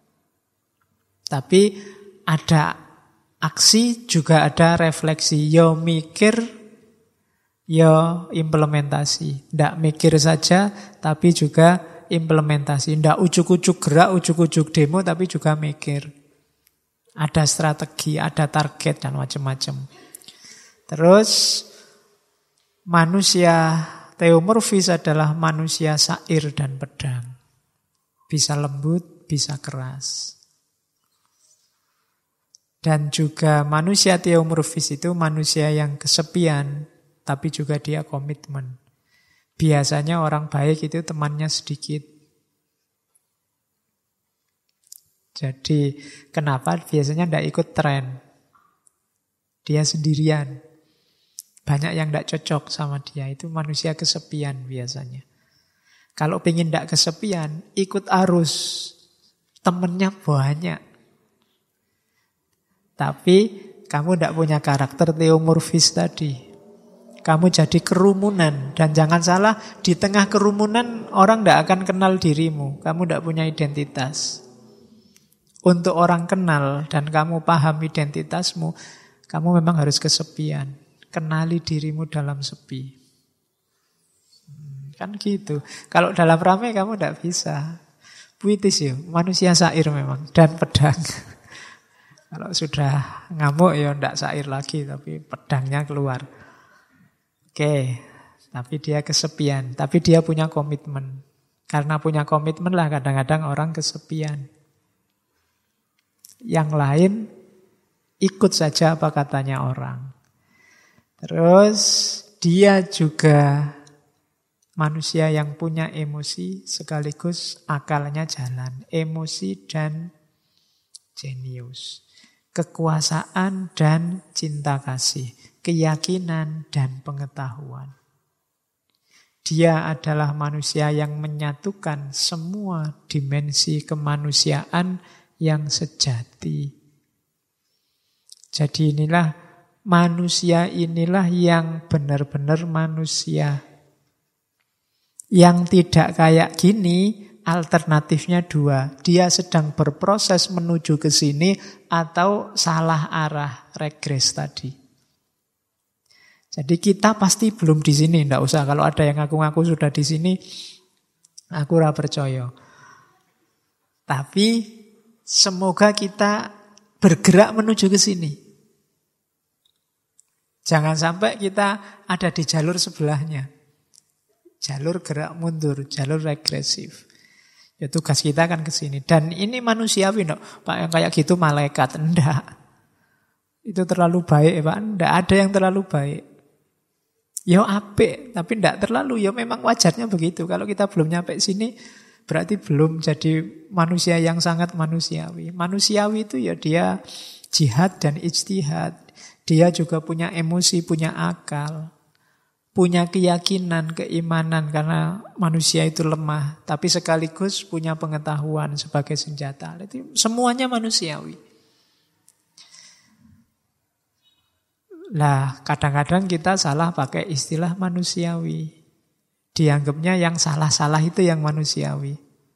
Tapi ada aksi, juga ada refleksi. Yo mikir, yo implementasi. Ndak mikir saja, tapi juga implementasi. Ndak ujuk-ujuk gerak, ujuk-ujuk demo, tapi juga mikir. Ada strategi, ada target, dan macam-macam. Terus, manusia teomorfis adalah manusia sair dan pedang. Bisa lembut, bisa keras. Dan juga manusia teomorfis itu manusia yang kesepian, tapi juga dia komitmen. Biasanya orang baik itu temannya sedikit. Jadi kenapa biasanya tidak ikut tren? Dia sendirian. Banyak yang tidak cocok sama dia. Itu manusia kesepian biasanya. Kalau pengen tidak kesepian, ikut arus. Temennya banyak. Tapi kamu tidak punya karakter teomorfis tadi. Kamu jadi kerumunan. Dan jangan salah, di tengah kerumunan orang tidak akan kenal dirimu. Kamu tidak punya identitas. Untuk orang kenal dan kamu paham identitasmu, kamu memang harus kesepian. Kenali dirimu dalam sepi. Kan gitu. Kalau dalam ramai kamu tidak bisa. Puitis ya, manusia sair memang. Dan pedang. Kalau sudah ngamuk ya tidak sair lagi, tapi pedangnya keluar. Oke, tapi dia kesepian. Tapi dia punya komitmen. Karena punya komitmen lah kadang-kadang orang kesepian. Yang lain ikut saja apa katanya orang. Terus dia juga manusia yang punya emosi sekaligus akalnya jalan. Emosi dan jenius. Kekuasaan dan cinta kasih. Keyakinan dan pengetahuan. Dia adalah manusia yang menyatukan semua dimensi kemanusiaan yang sejati. Jadi manusia inilah yang benar-benar manusia. Yang tidak kayak gini, alternatifnya dua. Dia sedang berproses menuju ke sini atau salah arah, regres tadi. Jadi kita pasti belum di sini, enggak usah. Kalau ada yang ngaku-ngaku sudah di sini, aku ora percaya. Tapi semoga kita bergerak menuju ke sini. Jangan sampai kita ada di jalur sebelahnya. Jalur gerak mundur, jalur regresif. Ya tugas kita kan ke sini. Dan ini manusiawi, no? Pak, yang kayak gitu malaikat. Enggak. Itu terlalu baik, Pak. Enggak ada yang terlalu baik. Ya apik, tapi enggak terlalu. Ya memang wajarnya begitu. Kalau kita belum nyampe sini, berarti belum jadi manusia yang sangat manusiawi. Manusiawi itu ya dia jihad dan ijtihad. Dia juga punya emosi, punya akal. Punya keyakinan, keimanan. Karena manusia itu lemah. Tapi sekaligus punya pengetahuan sebagai senjata. Itu semuanya manusiawi. Lah kadang-kadang kita salah pakai istilah manusiawi. Dianggapnya yang salah-salah itu yang manusiawi.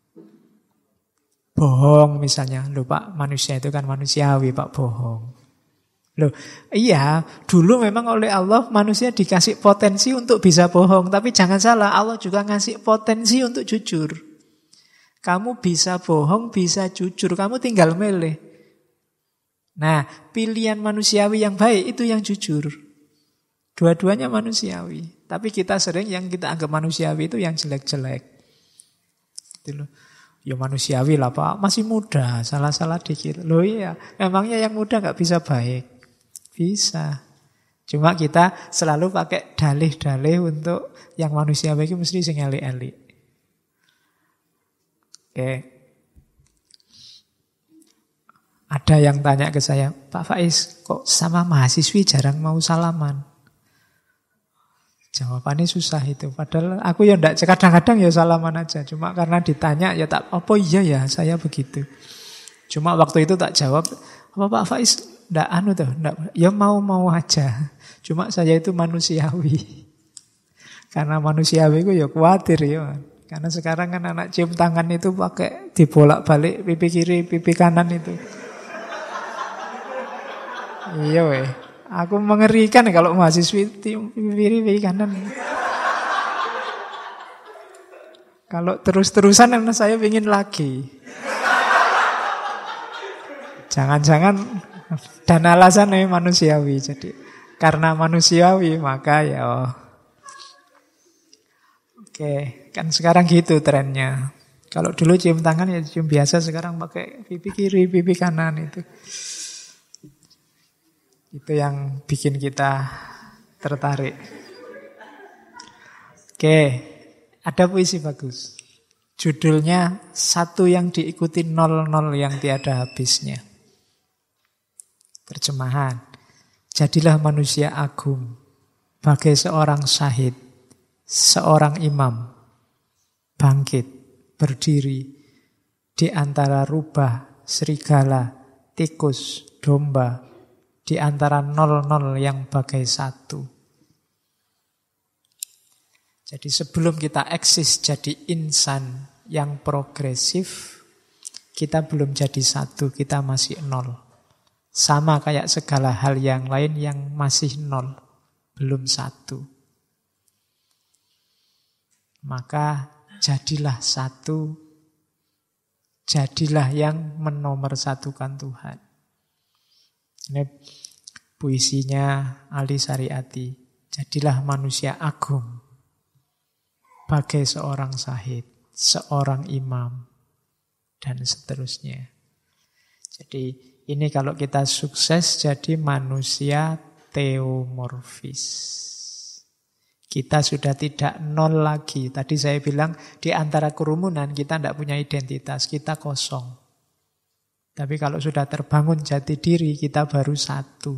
Bohong misalnya. Loh Pak, manusia itu kan manusiawi Pak, bohong. Loh, iya, dulu memang oleh Allah manusia dikasih potensi untuk bisa bohong. Tapi jangan salah, Allah juga ngasih potensi untuk jujur. Kamu bisa bohong, bisa jujur. Kamu tinggal milih. Nah, pilihan manusiawi yang baik itu yang jujur. Dua-duanya manusiawi. Tapi kita sering yang kita anggap manusiawi itu yang jelek-jelek. Gitu loh. Ya manusiawi lah Pak, masih muda, salah-salah dikit. Loh iya, emangnya yang muda gak bisa baik? Bisa. Cuma kita selalu pakai dalih-dalih untuk yang manusiawi itu mesti sing elik-elik. Oke. Ada yang tanya ke saya, Pak Faiz, kok sama mahasiswi jarang mau salaman? Jawabannya susah itu. Padahal aku ya enggak, kadang-kadang ya salaman aja. Cuma karena ditanya ya tak, apa iya ya saya begitu. Cuma waktu itu tak jawab, apa Pak Faiz enggak enggak, ya mau-mau aja. Cuma saya itu manusiawi. Karena manusiawi itu ya khawatir ya. Karena sekarang kan anak cium tangan itu pakai dibolak-balik pipi kiri, pipi kanan itu. Iya weh. Aku mengerikan kalau mahasiswi cium pipi kiri, pipi kanan. Kalau terus-terusan saya ingin lagi. Jangan-jangan dan alasannya manusiawi. Jadi karena manusiawi maka ya oke, kan sekarang gitu trennya. Kalau dulu cium tangan ya cium biasa, sekarang pakai pipi kiri, pipi kanan itu. Itu yang bikin kita tertarik. Oke, ada puisi bagus. Judulnya Satu yang diikuti 00 yang tiada habisnya. Terjemahan. Jadilah manusia agung, bagai seorang syahid, seorang imam, bangkit, berdiri, di antara rubah, serigala, tikus, domba, di antara 00 yang bagai satu. Jadi sebelum kita eksis jadi insan yang progresif, kita belum jadi satu, kita masih 0. Sama kayak segala hal yang lain yang masih 0, belum satu. Maka jadilah satu, jadilah yang menomorsatukan Tuhan. Ini puisinya Ali Syariati. Jadilah manusia agung, bagai seorang syahid, seorang imam, dan seterusnya. Jadi ini kalau kita sukses jadi manusia teomorfis. Kita sudah tidak 0 lagi. Tadi saya bilang di antara kerumunan kita tidak punya identitas, kita kosong. Tapi kalau sudah terbangun jati diri, kita baru satu.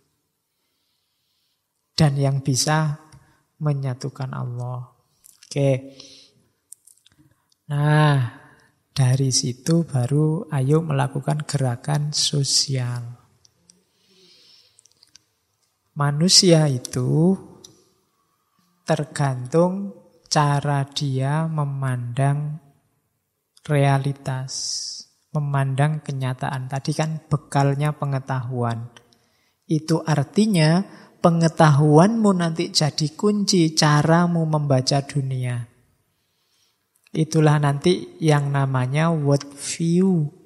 Dan yang bisa menyatukan Allah. Oke. Nah, dari situ baru ayo melakukan gerakan sosial. Manusia itu tergantung cara dia memandang realitas, memandang kenyataan. Tadi kan bekalnya pengetahuan. Itu artinya pengetahuanmu nanti jadi kunci caramu membaca dunia. Itulah nanti yang namanya world view.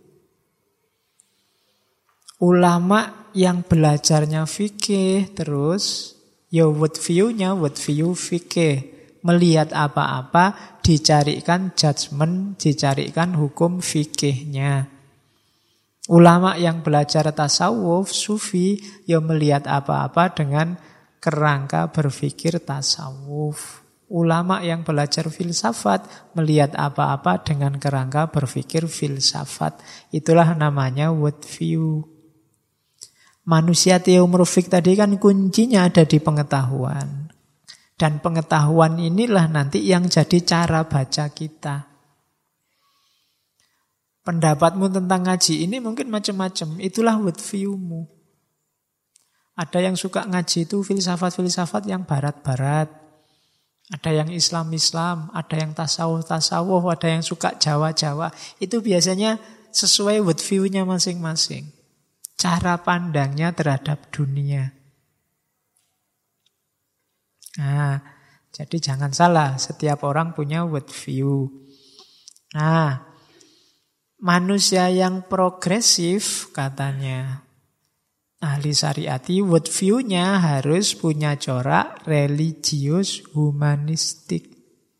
Ulama yang belajarnya fikih terus, ya world view fikih. Melihat apa-apa, dicarikan judgement, dicarikan hukum fikihnya. Ulama yang belajar tasawuf, sufi, ya melihat apa-apa dengan kerangka berpikir tasawuf. Ulama yang belajar filsafat melihat apa-apa dengan kerangka berpikir filsafat. Itulah namanya world view. Manusia teomorfik tadi kan kuncinya ada di pengetahuan. Dan pengetahuan inilah nanti yang jadi cara baca kita. Pendapatmu tentang ngaji ini mungkin macam-macam. Itulah world view-mu. Ada yang suka ngaji itu filsafat-filsafat yang barat-barat. Ada yang Islam-Islam, ada yang tasawuf-tasawuf, ada yang suka Jawa-Jawa. Itu biasanya sesuai world view-nya masing-masing. Cara pandangnya terhadap dunia. Nah, jadi jangan salah, setiap orang punya world view. Nah, manusia yang progresif katanya ahli Syariati, world view-nya harus punya corak religius humanistik.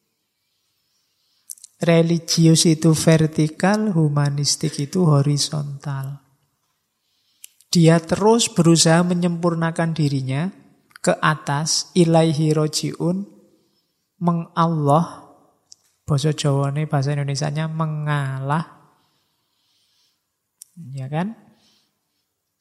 Religius itu vertikal, humanistik itu horizontal. Dia terus berusaha menyempurnakan dirinya ke atas, ilaihi roji'un, mengallah, bahasa Jawa ini, bahasa Indonesianya mengalah. Ya kan?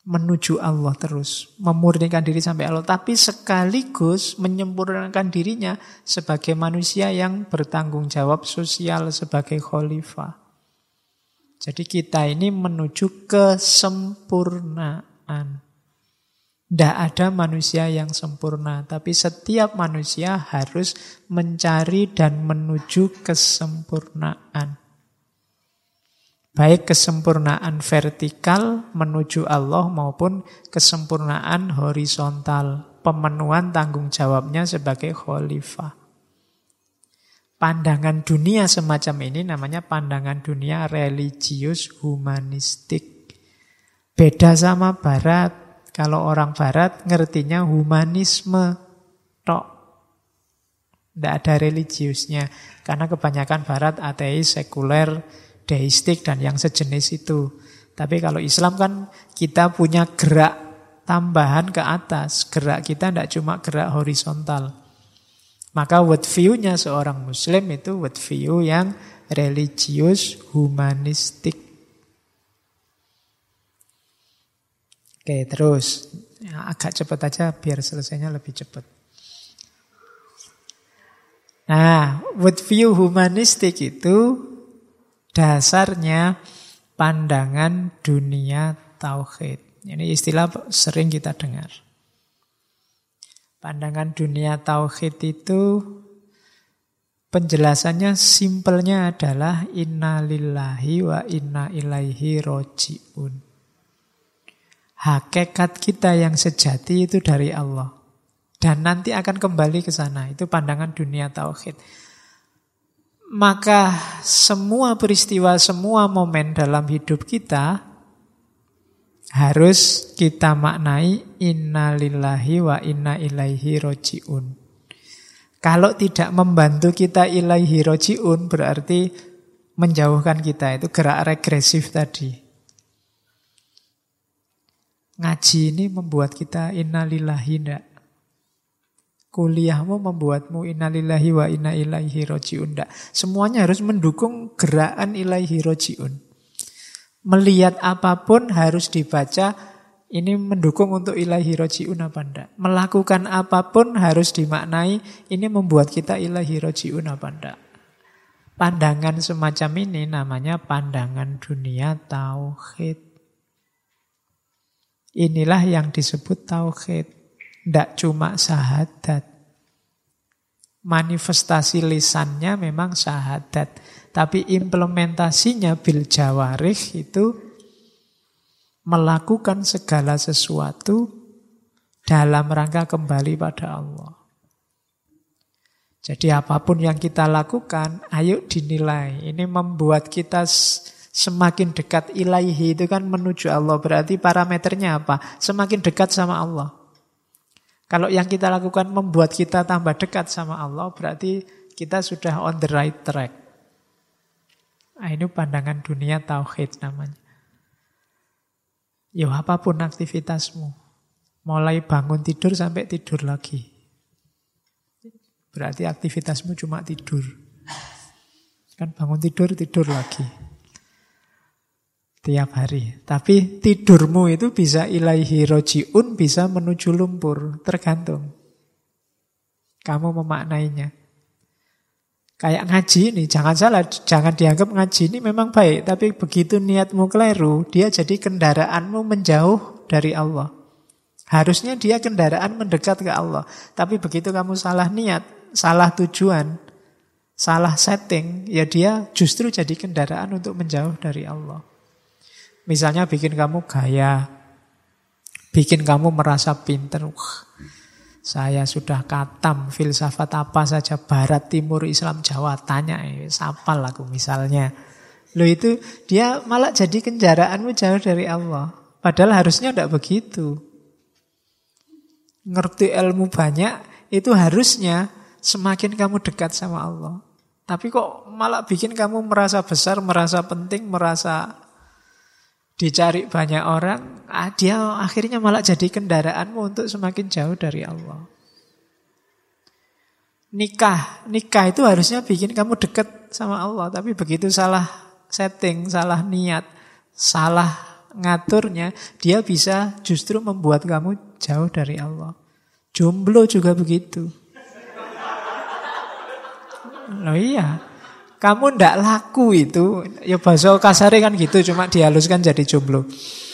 menuju Allah terus, memurnikan diri sampai Allah, tapi sekaligus menyempurnakan dirinya sebagai manusia yang bertanggung jawab sosial sebagai khalifah. Jadi kita ini menuju kesempurnaan. Tidak ada manusia yang sempurna, tapi setiap manusia harus mencari dan menuju kesempurnaan. Baik kesempurnaan vertikal menuju Allah maupun kesempurnaan horizontal, pemenuhan tanggung jawabnya sebagai khalifah. Pandangan dunia semacam ini namanya pandangan dunia religius humanistik. Beda sama Barat. Kalau orang Barat ngertinya humanisme tok. Tidak ada religiusnya. Karena kebanyakan Barat ateis, sekuler, deistik, dan yang sejenis itu. Tapi kalau Islam kan kita punya gerak tambahan ke atas. Gerak kita tidak cuma gerak horizontal. Maka worldview-nya seorang Muslim itu worldview yang religius humanistik. Oke, terus agak cepat aja biar selesainya lebih cepat. Nah, worldview humanistik itu dasarnya pandangan dunia tauhid. Ini istilah sering kita dengar. Pandangan dunia tauhid itu penjelasannya simpelnya adalah inna lillahi wa inna ilaihi roji'un. Hakikat kita yang sejati itu dari Allah. Dan nanti akan kembali ke sana. Itu pandangan dunia tauhid. Maka semua peristiwa, semua momen dalam hidup kita harus kita maknai inna lillahi wa inna ilaihi roji'un. Kalau tidak membantu kita ilaihi roji'un berarti menjauhkan kita. Itu gerak regresif tadi. Ngaji ini membuat kita innalillahi ndak. Kuliahmu membuatmu innalillahi wa inna ilaihi roji'un ndak. Semuanya harus mendukung gerakan ilaihi roji'un. Melihat apapun harus dibaca ini mendukung untuk ilaihi roji'un apa ndak. Melakukan apapun harus dimaknai ini membuat kita ilaihi roji'un apa ndak. Pandangan semacam ini namanya pandangan dunia tauhid. Inilah yang disebut tauhid. Tidak cuma syahadat. Manifestasi lisannya memang syahadat. Tapi implementasinya bil jawarih itu melakukan segala sesuatu dalam rangka kembali pada Allah. Jadi apapun yang kita lakukan, ayo dinilai. Ini membuat kita semakin dekat ilaihi, itu kan menuju Allah. Berarti parameternya apa? Semakin dekat sama Allah. Kalau yang kita lakukan membuat kita tambah dekat sama Allah, berarti kita sudah on the right track. Nah, ini pandangan dunia tauhid namanya. Ya apapun aktivitasmu, mulai bangun tidur sampai tidur lagi, berarti aktivitasmu cuma tidur. Kan bangun tidur, tidur lagi. Tiap hari. Tapi tidurmu itu bisa ilaihi roji'un, bisa menuju lumpur. Tergantung. Kamu memaknainya. Kayak ngaji ini, jangan salah, jangan dianggap ngaji ini memang baik. Tapi begitu niatmu keliru, dia jadi kendaraanmu menjauh dari Allah. Harusnya dia kendaraan mendekat ke Allah. Tapi begitu kamu salah niat, salah tujuan, salah setting, ya dia justru jadi kendaraan untuk menjauh dari Allah. Misalnya bikin kamu gaya, bikin kamu merasa pinter. Saya sudah katam filsafat apa saja, Barat, Timur, Islam, Jawa, tanya, sapal aku misalnya. Loh itu dia malah jadi kendaraanmu jauh dari Allah. Padahal harusnya tidak begitu. Ngerti ilmu banyak, itu harusnya semakin kamu dekat sama Allah. Tapi kok malah bikin kamu merasa besar, merasa penting, merasa dicari banyak orang, dia akhirnya malah jadi kendaraanmu untuk semakin jauh dari Allah. Nikah itu harusnya bikin kamu dekat sama Allah, tapi begitu salah setting, salah niat, salah ngaturnya, dia bisa justru membuat kamu jauh dari Allah. Jomblo juga begitu. Loh iya, kamu ndak laku itu, ya bahasa kasarnya kan gitu, cuma dihaluskan jadi jomblo.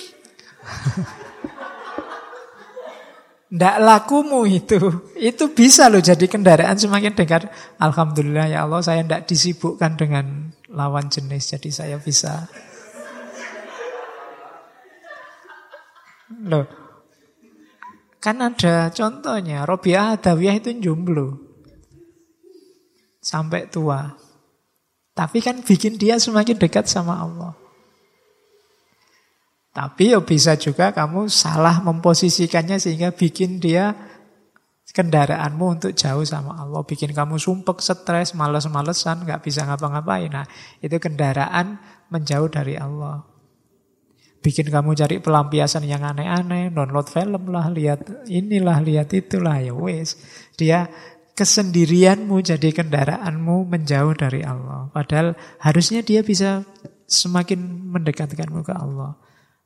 Ndak lakumu itu bisa loh jadi kendaraan semakin dekat. Alhamdulillah ya Allah, saya ndak disibukkan dengan lawan jenis, jadi saya bisa. Loh, kan ada contohnya, Robiah Adawiyah itu jomblo sampai tua. Tapi kan bikin dia semakin dekat sama Allah. Tapi ya bisa juga kamu salah memposisikannya sehingga bikin dia kendaraanmu untuk jauh sama Allah. Bikin kamu sumpek, stres, males-malesan, gak bisa ngapa-ngapain. Nah, itu kendaraan menjauh dari Allah. Bikin kamu cari pelampiasan yang aneh-aneh, download film lah, lihat inilah, lihat itulah, ya wes. Dia kesendirianmu jadi kendaraanmu menjauh dari Allah. Padahal harusnya dia bisa semakin mendekatkanmu ke Allah.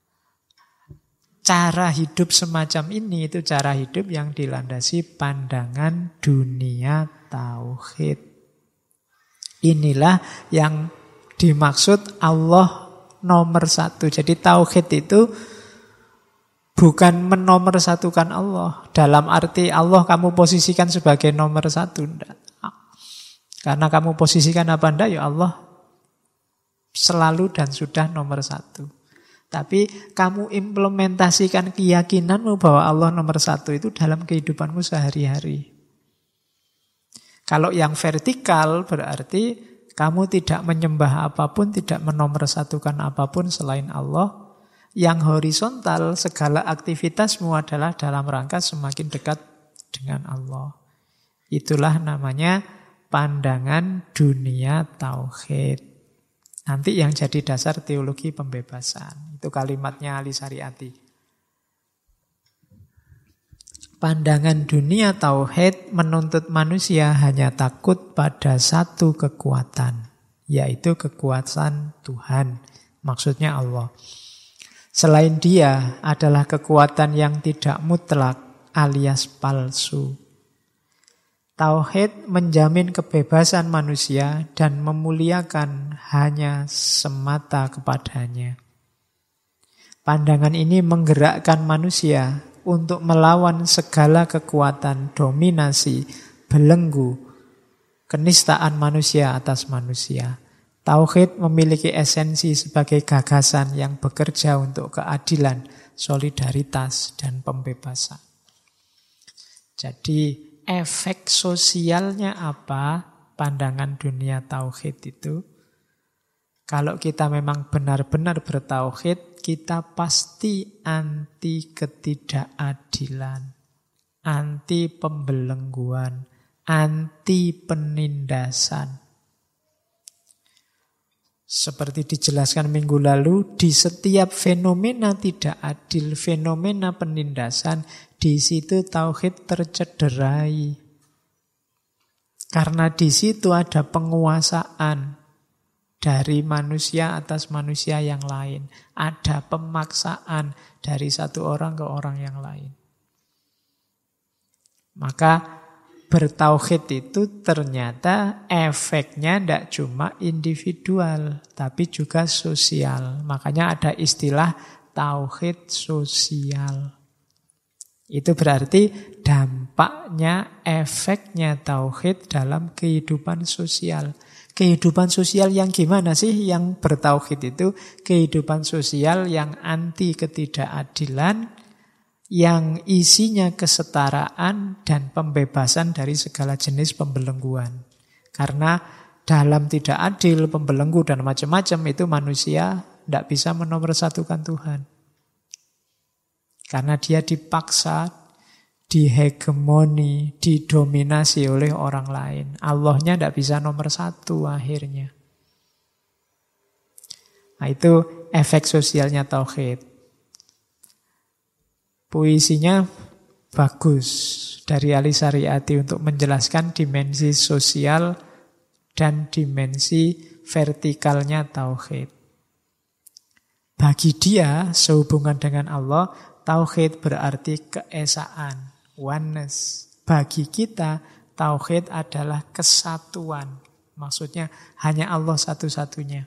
Cara hidup semacam ini itu cara hidup yang dilandasi pandangan dunia tauhid. Inilah yang dimaksud Allah nomor satu. Jadi tauhid itu bukan menomorsatukan Allah. Dalam arti Allah kamu posisikan sebagai nomor satu. Enggak. Karena kamu posisikan apa enggak, ya Allah selalu dan sudah nomor satu. Tapi kamu implementasikan keyakinanmu bahwa Allah nomor satu itu dalam kehidupanmu sehari-hari. Kalau yang vertikal berarti kamu tidak menyembah apapun, tidak menomorsatukan apapun selain Allah. Yang horizontal, segala aktivitasmu adalah dalam rangka semakin dekat dengan Allah. Itulah namanya pandangan dunia tauhid. Nanti yang jadi dasar teologi pembebasan. Itu kalimatnya Ali Syariati. Pandangan dunia tauhid menuntut manusia hanya takut pada satu kekuatan, yaitu kekuatan Tuhan. Maksudnya Allah. Selain dia adalah kekuatan yang tidak mutlak alias palsu. Tauhid menjamin kebebasan manusia dan memuliakan hanya semata kepadanya. Pandangan ini menggerakkan manusia untuk melawan segala kekuatan dominasi, belenggu, kenistaan manusia atas manusia. Tauhid memiliki esensi sebagai gagasan yang bekerja untuk keadilan, solidaritas, dan pembebasan. Jadi efek sosialnya apa pandangan dunia tauhid itu? Kalau kita memang benar-benar bertauhid, kita pasti anti ketidakadilan, anti pembelengguan, anti penindasan. Seperti dijelaskan minggu lalu, di setiap fenomena tidak adil, fenomena penindasan, di situ tauhid tercederai. Karena di situ ada penguasaan dari manusia atas manusia yang lain. Ada pemaksaan dari satu orang ke orang yang lain. Maka bertauhid itu ternyata efeknya tidak cuma individual, tapi juga sosial. Makanya ada istilah tauhid sosial. Itu berarti dampaknya, efeknya tauhid dalam kehidupan sosial. Kehidupan sosial yang gimana sih yang bertauhid itu? Kehidupan sosial yang anti ketidakadilan, yang isinya kesetaraan dan pembebasan dari segala jenis pembelengguan. Karena dalam tidak adil, pembelenggu dan macam-macam itu manusia tidak bisa menomorsatukan Tuhan. Karena dia dipaksa, dihegemoni, didominasi oleh orang lain. Allahnya tidak bisa nomor satu akhirnya. Nah itu efek sosialnya tauhid. Puisinya bagus dari Ali Syariati untuk menjelaskan dimensi sosial dan dimensi vertikalnya tauhid. Bagi dia, sehubungan dengan Allah, tauhid berarti keesaan, oneness. Bagi kita, tauhid adalah kesatuan. Maksudnya hanya Allah satu-satunya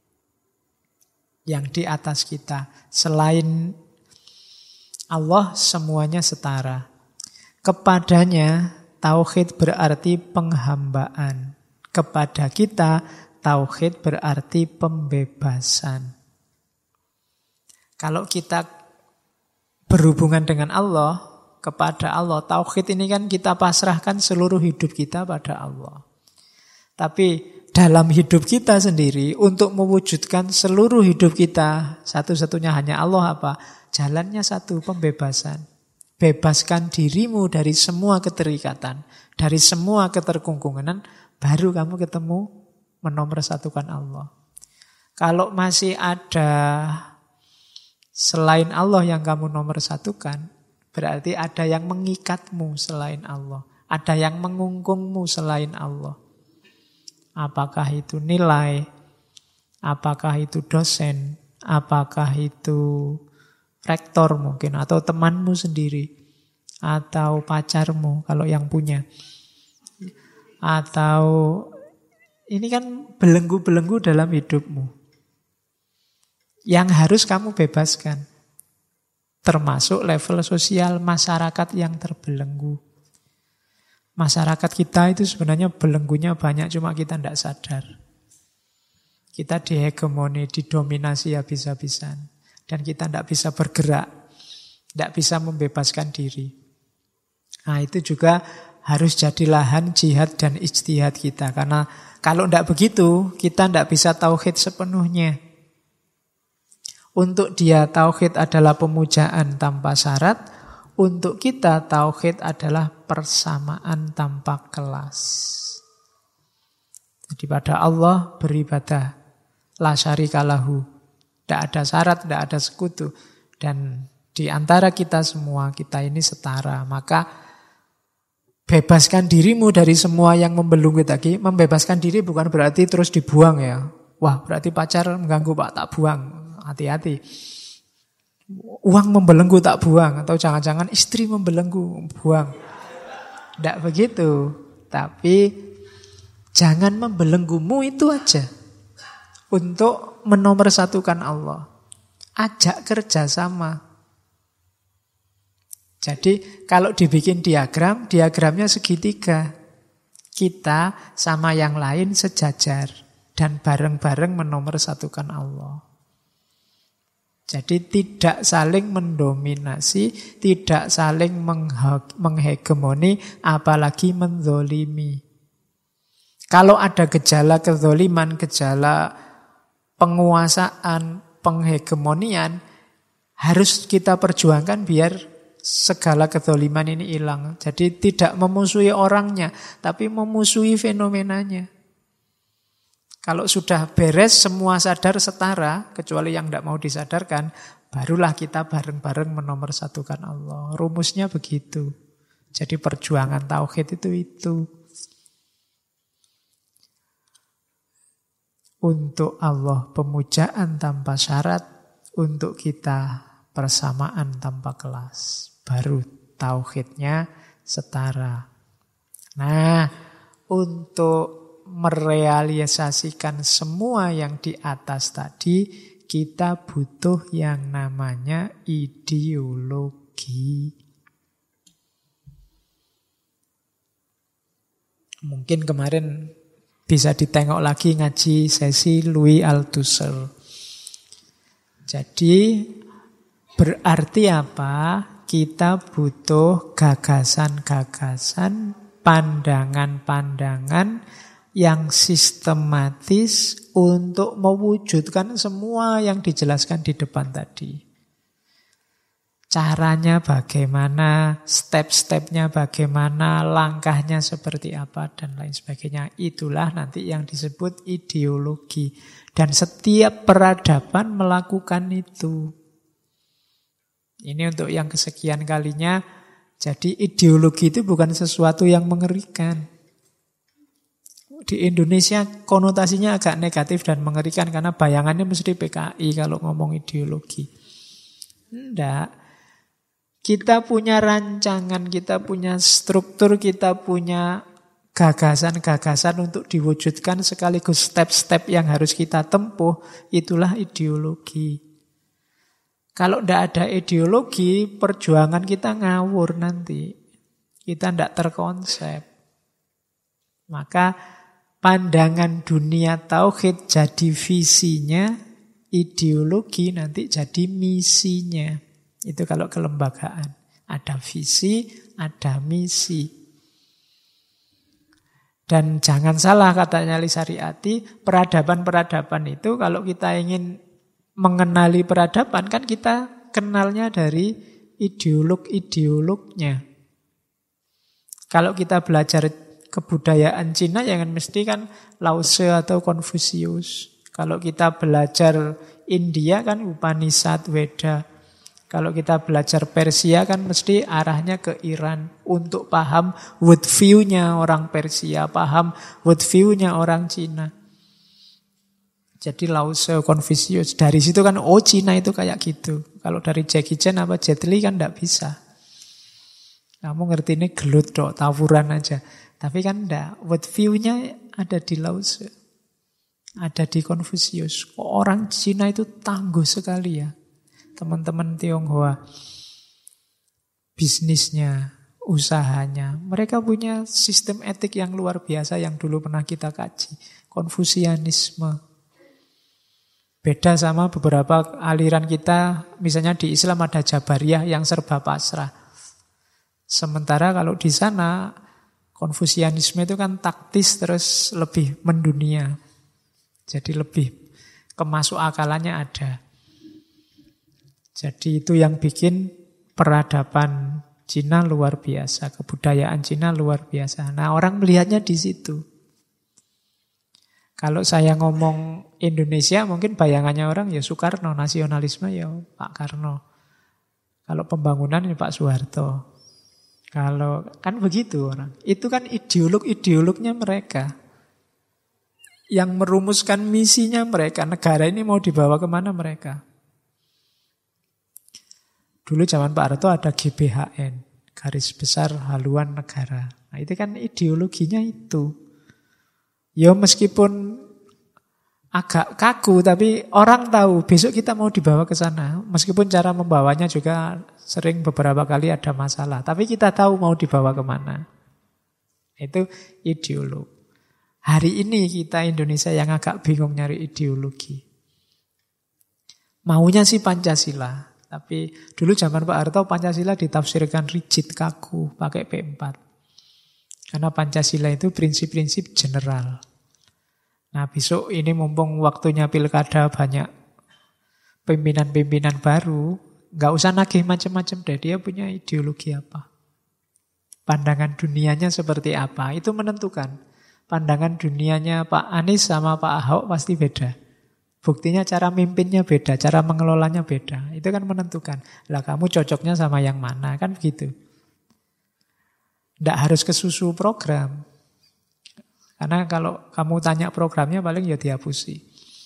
yang di atas kita. Selain Allah, semuanya setara. Kepadanya, tauhid berarti penghambaan. Kepada kita, tauhid berarti pembebasan. Kalau kita berhubungan dengan Allah, kepada Allah, tauhid ini kan kita pasrahkan seluruh hidup kita pada Allah. Tapi dalam hidup kita sendiri, untuk mewujudkan seluruh hidup kita, satu-satunya hanya Allah apa? Jalannya satu, pembebasan. Bebaskan dirimu dari semua keterikatan, dari semua keterkungkungan, baru kamu ketemu menomorsatukan Allah. Kalau masih ada selain Allah yang kamu nomorsatukan, berarti ada yang mengikatmu selain Allah. Ada yang mengungkungmu selain Allah. Apakah itu nilai, apakah itu dosen, apakah itu rektor mungkin, atau temanmu sendiri, atau pacarmu kalau yang punya. Atau ini kan belenggu-belenggu dalam hidupmu yang harus kamu bebaskan. Termasuk level sosial masyarakat yang terbelenggu. Masyarakat kita itu sebenarnya belenggunya banyak, cuma kita tidak sadar. Kita dihegemoni, didominasi habis-habisan. Dan kita tidak bisa bergerak, tidak bisa membebaskan diri. Nah itu juga harus jadi lahan jihad dan ijtihad kita. Karena kalau tidak begitu, kita tidak bisa tauhid sepenuhnya. Untuk dia tauhid adalah pemujaan tanpa syarat. Untuk kita tauhid adalah persamaan tanpa kelas. Jadi pada Allah beribadah la syarika lahu. Tidak ada syarat, tidak ada sekutu. Dan di antara kita semua, kita ini setara. Maka bebaskan dirimu dari semua yang membelenggu tadi. Membebaskan diri bukan berarti terus dibuang ya. Wah berarti pacar mengganggu Pak, tak buang. Hati-hati. Uang membelenggu tak buang. Atau jangan-jangan istri membelenggu, buang. Tidak begitu. Tapi jangan membelenggumu itu aja. Untuk menomorsatukan Allah. Ajak kerjasama. Jadi kalau dibikin diagram, diagramnya segitiga. Kita sama yang lain sejajar. Dan bareng-bareng menomorsatukan Allah. Jadi tidak saling mendominasi, tidak saling menghegemoni, apalagi menzolimi. Kalau ada gejala kezoliman, gejala penguasaan, penghegemonian, harus kita perjuangkan biar segala kezoliman ini hilang. Jadi tidak memusuhi orangnya, tapi memusuhi fenomenanya. Kalau sudah beres, semua sadar setara, kecuali yang tidak mau disadarkan, barulah kita bareng-bareng menomorsatukan Allah. Rumusnya begitu. Jadi perjuangan tauhid itu. Untuk Allah pemujaan tanpa syarat, untuk kita persamaan tanpa kelas. Baru tauhidnya setara. Nah, untuk merealisasikan semua yang di atas tadi, kita butuh yang namanya ideologi. Mungkin kemarin bisa ditengok lagi ngaji sesi Louis Althusser. Jadi berarti apa? Kita butuh gagasan-gagasan, pandangan-pandangan yang sistematis untuk mewujudkan semua yang dijelaskan di depan tadi. Caranya bagaimana, step-stepnya bagaimana, langkahnya seperti apa, dan lain sebagainya. Itulah nanti yang disebut ideologi. Dan setiap peradaban melakukan itu. Ini untuk yang kesekian kalinya. Jadi ideologi itu bukan sesuatu yang mengerikan. Di Indonesia konotasinya agak negatif dan mengerikan karena bayangannya mesti PKI kalau ngomong ideologi. Enggak. Kita punya rancangan, kita punya struktur, kita punya gagasan-gagasan untuk diwujudkan sekaligus step-step yang harus kita tempuh. Itulah ideologi. Kalau tidak ada ideologi, perjuangan kita ngawur nanti. Kita tidak terkonsep. Maka pandangan dunia tauhid jadi visinya, ideologi nanti jadi misinya. Itu kalau kelembagaan. Ada visi, ada misi. Dan jangan salah katanya Lisa Riati, peradaban-peradaban itu kalau kita ingin mengenali peradaban kan kita kenalnya dari ideolog-ideolognya. Kalau kita belajar kebudayaan Cina jangan mesti kan Lao Tse atau Konfusius. Kalau kita belajar India kan Upanishad, Weda. Kalau kita belajar Persia kan mesti arahnya ke Iran untuk paham world view-nya orang Persia, paham world view-nya orang Cina. Jadi Lao Tse, Konfusius, dari situ kan Cina itu kayak gitu. Kalau dari Jackie Chan apa Jet Li kan tidak bisa. Kamu ngerti ini gelut dok, tawuran aja. Tapi kan enggak, world view-nya ada di Lao Tse. Ada di Konfusius. Orang Cina itu tangguh sekali ya. Teman-teman Tionghoa, bisnisnya, usahanya. Mereka punya sistem etik yang luar biasa yang dulu pernah kita kaji. Konfusianisme. Beda sama beberapa aliran kita, misalnya di Islam ada Jabariyah yang serba pasrah. Sementara kalau di sana, Konfusianisme itu kan taktis terus lebih mendunia. Jadi lebih kemasuk akalannya ada. Jadi itu yang bikin peradaban Cina luar biasa, kebudayaan Cina luar biasa. Nah, orang melihatnya di situ. Kalau saya ngomong Indonesia, mungkin bayangannya orang ya Soekarno, nasionalisme ya Pak Karno. Kalau pembangunan ya Pak Soeharto. Kalau kan begitu orang. Itu kan ideolog-ideolognya mereka. Yang merumuskan misinya mereka. Negara ini mau dibawa kemana mereka. Dulu zaman Pak Harto ada GBHN, garis besar haluan negara. Nah itu kan ideologinya itu. Ya meskipun agak kaku, tapi orang tahu besok kita mau dibawa ke sana. Meskipun cara membawanya juga sering beberapa kali ada masalah. Tapi kita tahu mau dibawa kemana. Itu ideolog. Hari ini kita Indonesia yang agak bingung nyari ideologi. Maunya sih Pancasila. Tapi dulu zaman Pak Harto Pancasila ditafsirkan rigid, kaku, pakai P4. Karena Pancasila itu prinsip-prinsip general. Nah besok ini mumpung waktunya pilkada banyak pimpinan-pimpinan baru, nggak usah nagih macam-macam deh, dia punya ideologi apa. Pandangan dunianya seperti apa, itu menentukan. Pandangan dunianya Pak Anies sama Pak Ahok pasti beda. Buktinya cara mimpinnya beda, cara mengelolanya beda. Itu kan menentukan. Lah kamu cocoknya sama yang mana, kan begitu. Tidak harus kesusu program. Karena kalau kamu tanya programnya paling ya dihapusi.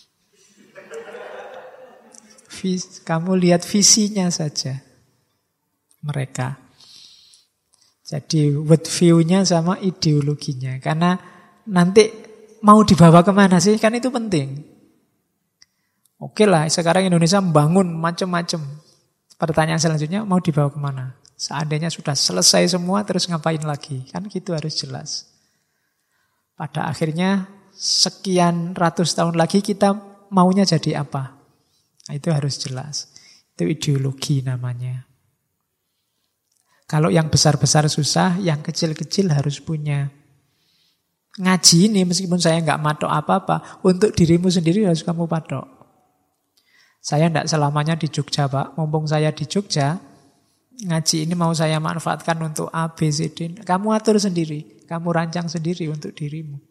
Kamu lihat visinya saja. Mereka. Jadi world view-nya sama ideologinya. Karena nanti mau dibawa kemana sih, kan itu penting. Oke lah, sekarang Indonesia membangun macam-macam. Pertanyaan selanjutnya, mau dibawa kemana? Seandainya sudah selesai semua, terus ngapain lagi? Kan gitu harus jelas. Pada akhirnya, sekian ratus tahun lagi kita maunya jadi apa? Nah, itu harus jelas. Itu ideologi namanya. Kalau yang besar-besar susah, yang kecil-kecil harus punya. Ngaji ini, meskipun saya nggak matok apa-apa, untuk dirimu sendiri harus kamu patok. Saya tidak selamanya di Jogja, Pak. Mumpung saya di Jogja, ngaji ini mau saya manfaatkan untuk A, B, C, D. Kamu atur sendiri. Kamu rancang sendiri untuk dirimu.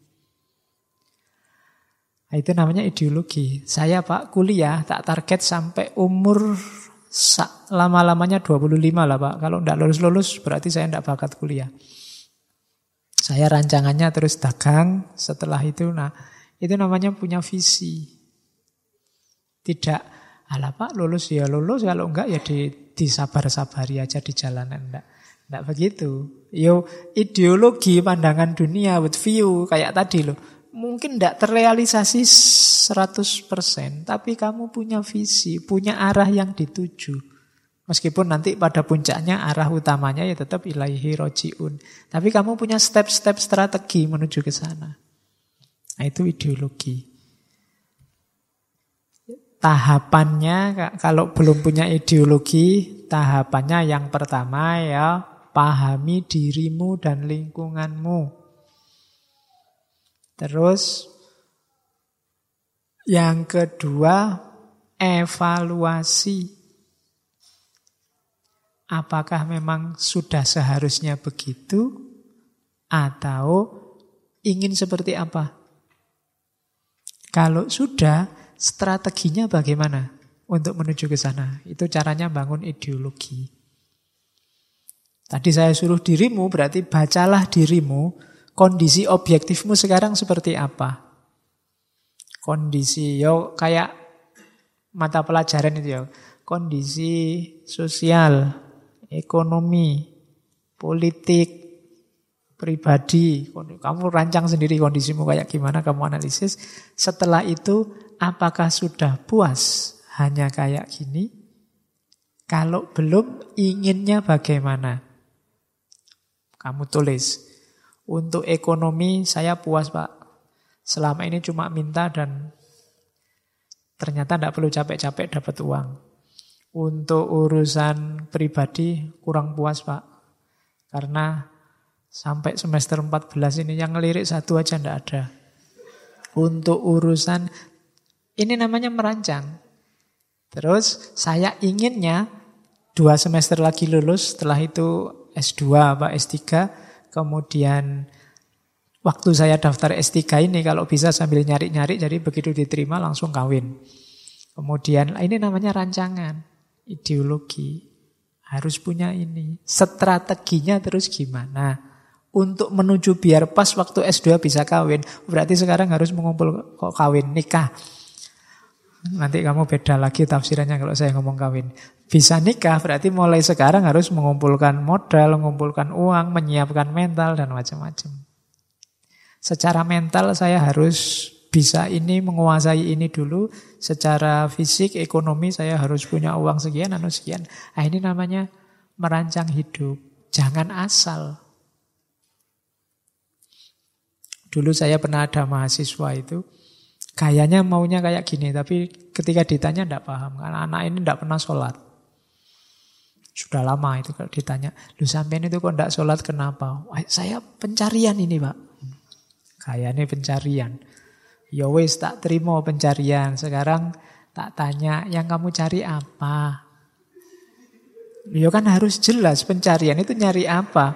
Nah, itu namanya ideologi. Saya, Pak, kuliah tak target sampai umur lama-lamanya 25 lah, Pak. Kalau tidak lulus-lulus berarti saya tidak bakat kuliah. Saya rancangannya terus dagang, setelah itu, nah itu namanya punya visi. Tidak, alah Pak lulus ya lulus, kalau enggak ya disabar-sabari aja di jalanan. Enggak begitu. Yo ideologi pandangan dunia with view kayak tadi loh. Mungkin enggak terrealisasi 100%, tapi kamu punya visi, punya arah yang dituju. Meskipun nanti pada puncaknya arah utamanya ya tetap ilaihi roji'un. Tapi kamu punya step-step strategi menuju ke sana. Nah itu ideologi. Tahapannya kalau belum punya ideologi, tahapannya yang pertama ya pahami dirimu dan lingkunganmu. Terus yang kedua evaluasi. Apakah memang sudah seharusnya begitu atau ingin seperti apa? Kalau sudah, strateginya bagaimana untuk menuju ke sana? Itu caranya bangun ideologi. Tadi saya suruh dirimu, berarti bacalah dirimu, kondisi objektifmu sekarang seperti apa? Kondisi, kayak mata pelajaran itu ya, kondisi sosial, ekonomi, politik, pribadi. Kamu rancang sendiri kondisimu kayak gimana, kamu analisis. Setelah itu, apakah sudah puas hanya kayak gini? Kalau belum, inginnya bagaimana? Kamu tulis. Untuk ekonomi, saya puas Pak. Selama ini cuma minta dan ternyata tidak perlu capek-capek dapat uang. Untuk urusan pribadi kurang puas Pak. Karena sampai semester 14 ini yang ngelirik satu aja tidak ada. Untuk urusan, ini namanya merancang. Terus saya inginnya 2 semester lagi lulus, setelah itu S2 apa S3. Kemudian waktu saya daftar S3 ini kalau bisa sambil nyari-nyari, jadi begitu diterima langsung kawin. Kemudian ini namanya rancangan. Ideologi, harus punya ini. Strateginya terus gimana? Untuk menuju biar pas waktu S2 bisa kawin, berarti sekarang harus mengumpul kok kawin, nikah. Nanti kamu beda lagi tafsirannya kalau saya ngomong kawin. Bisa nikah, berarti mulai sekarang harus mengumpulkan modal, mengumpulkan uang, menyiapkan mental, dan macam-macam. Secara mental saya harus bisa ini, menguasai ini dulu. Secara fisik, ekonomi saya harus punya uang sekian, sekian. Nah, ini namanya merancang hidup. Jangan asal. Dulu saya pernah ada mahasiswa itu, kayaknya maunya kayak gini, tapi ketika ditanya tidak paham. Karena anak ini tidak pernah sholat. Sudah lama itu kalau ditanya, lu sampean itu kok tidak sholat kenapa? Wah, saya pencarian ini Pak. Kayaknya pencarian. Ya wis tak terima pencarian. Sekarang tak tanya, yang kamu cari apa? Ya kan harus jelas pencarian itu nyari apa.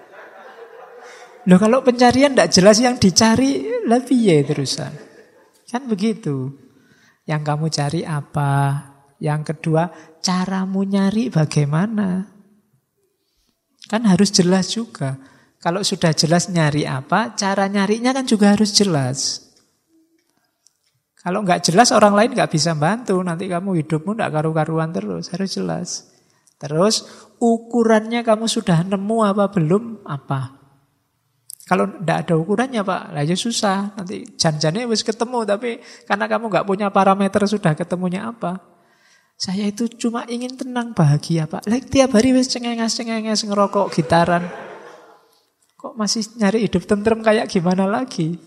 Loh kalau pencarian tidak jelas yang dicari, lah piye terusan? Kan begitu. Yang kamu cari apa? Yang kedua, caramu nyari bagaimana? Kan harus jelas juga. Kalau sudah jelas nyari apa, cara nyarinya kan juga harus jelas. Kalau nggak jelas orang lain nggak bisa bantu. Nanti kamu hidupmu nggak karu-karuan terus. Harus jelas. Terus ukurannya kamu sudah nemu apa belum? Apa? Kalau nggak ada ukurannya Pak, lah ya susah. Nanti janjinya wis ketemu, tapi karena kamu nggak punya parameter sudah ketemunya apa? Saya itu cuma ingin tenang bahagia Pak. Tiap hari wis cengenges ngerokok gitaran. Kok masih nyari hidup tentrem kayak gimana lagi?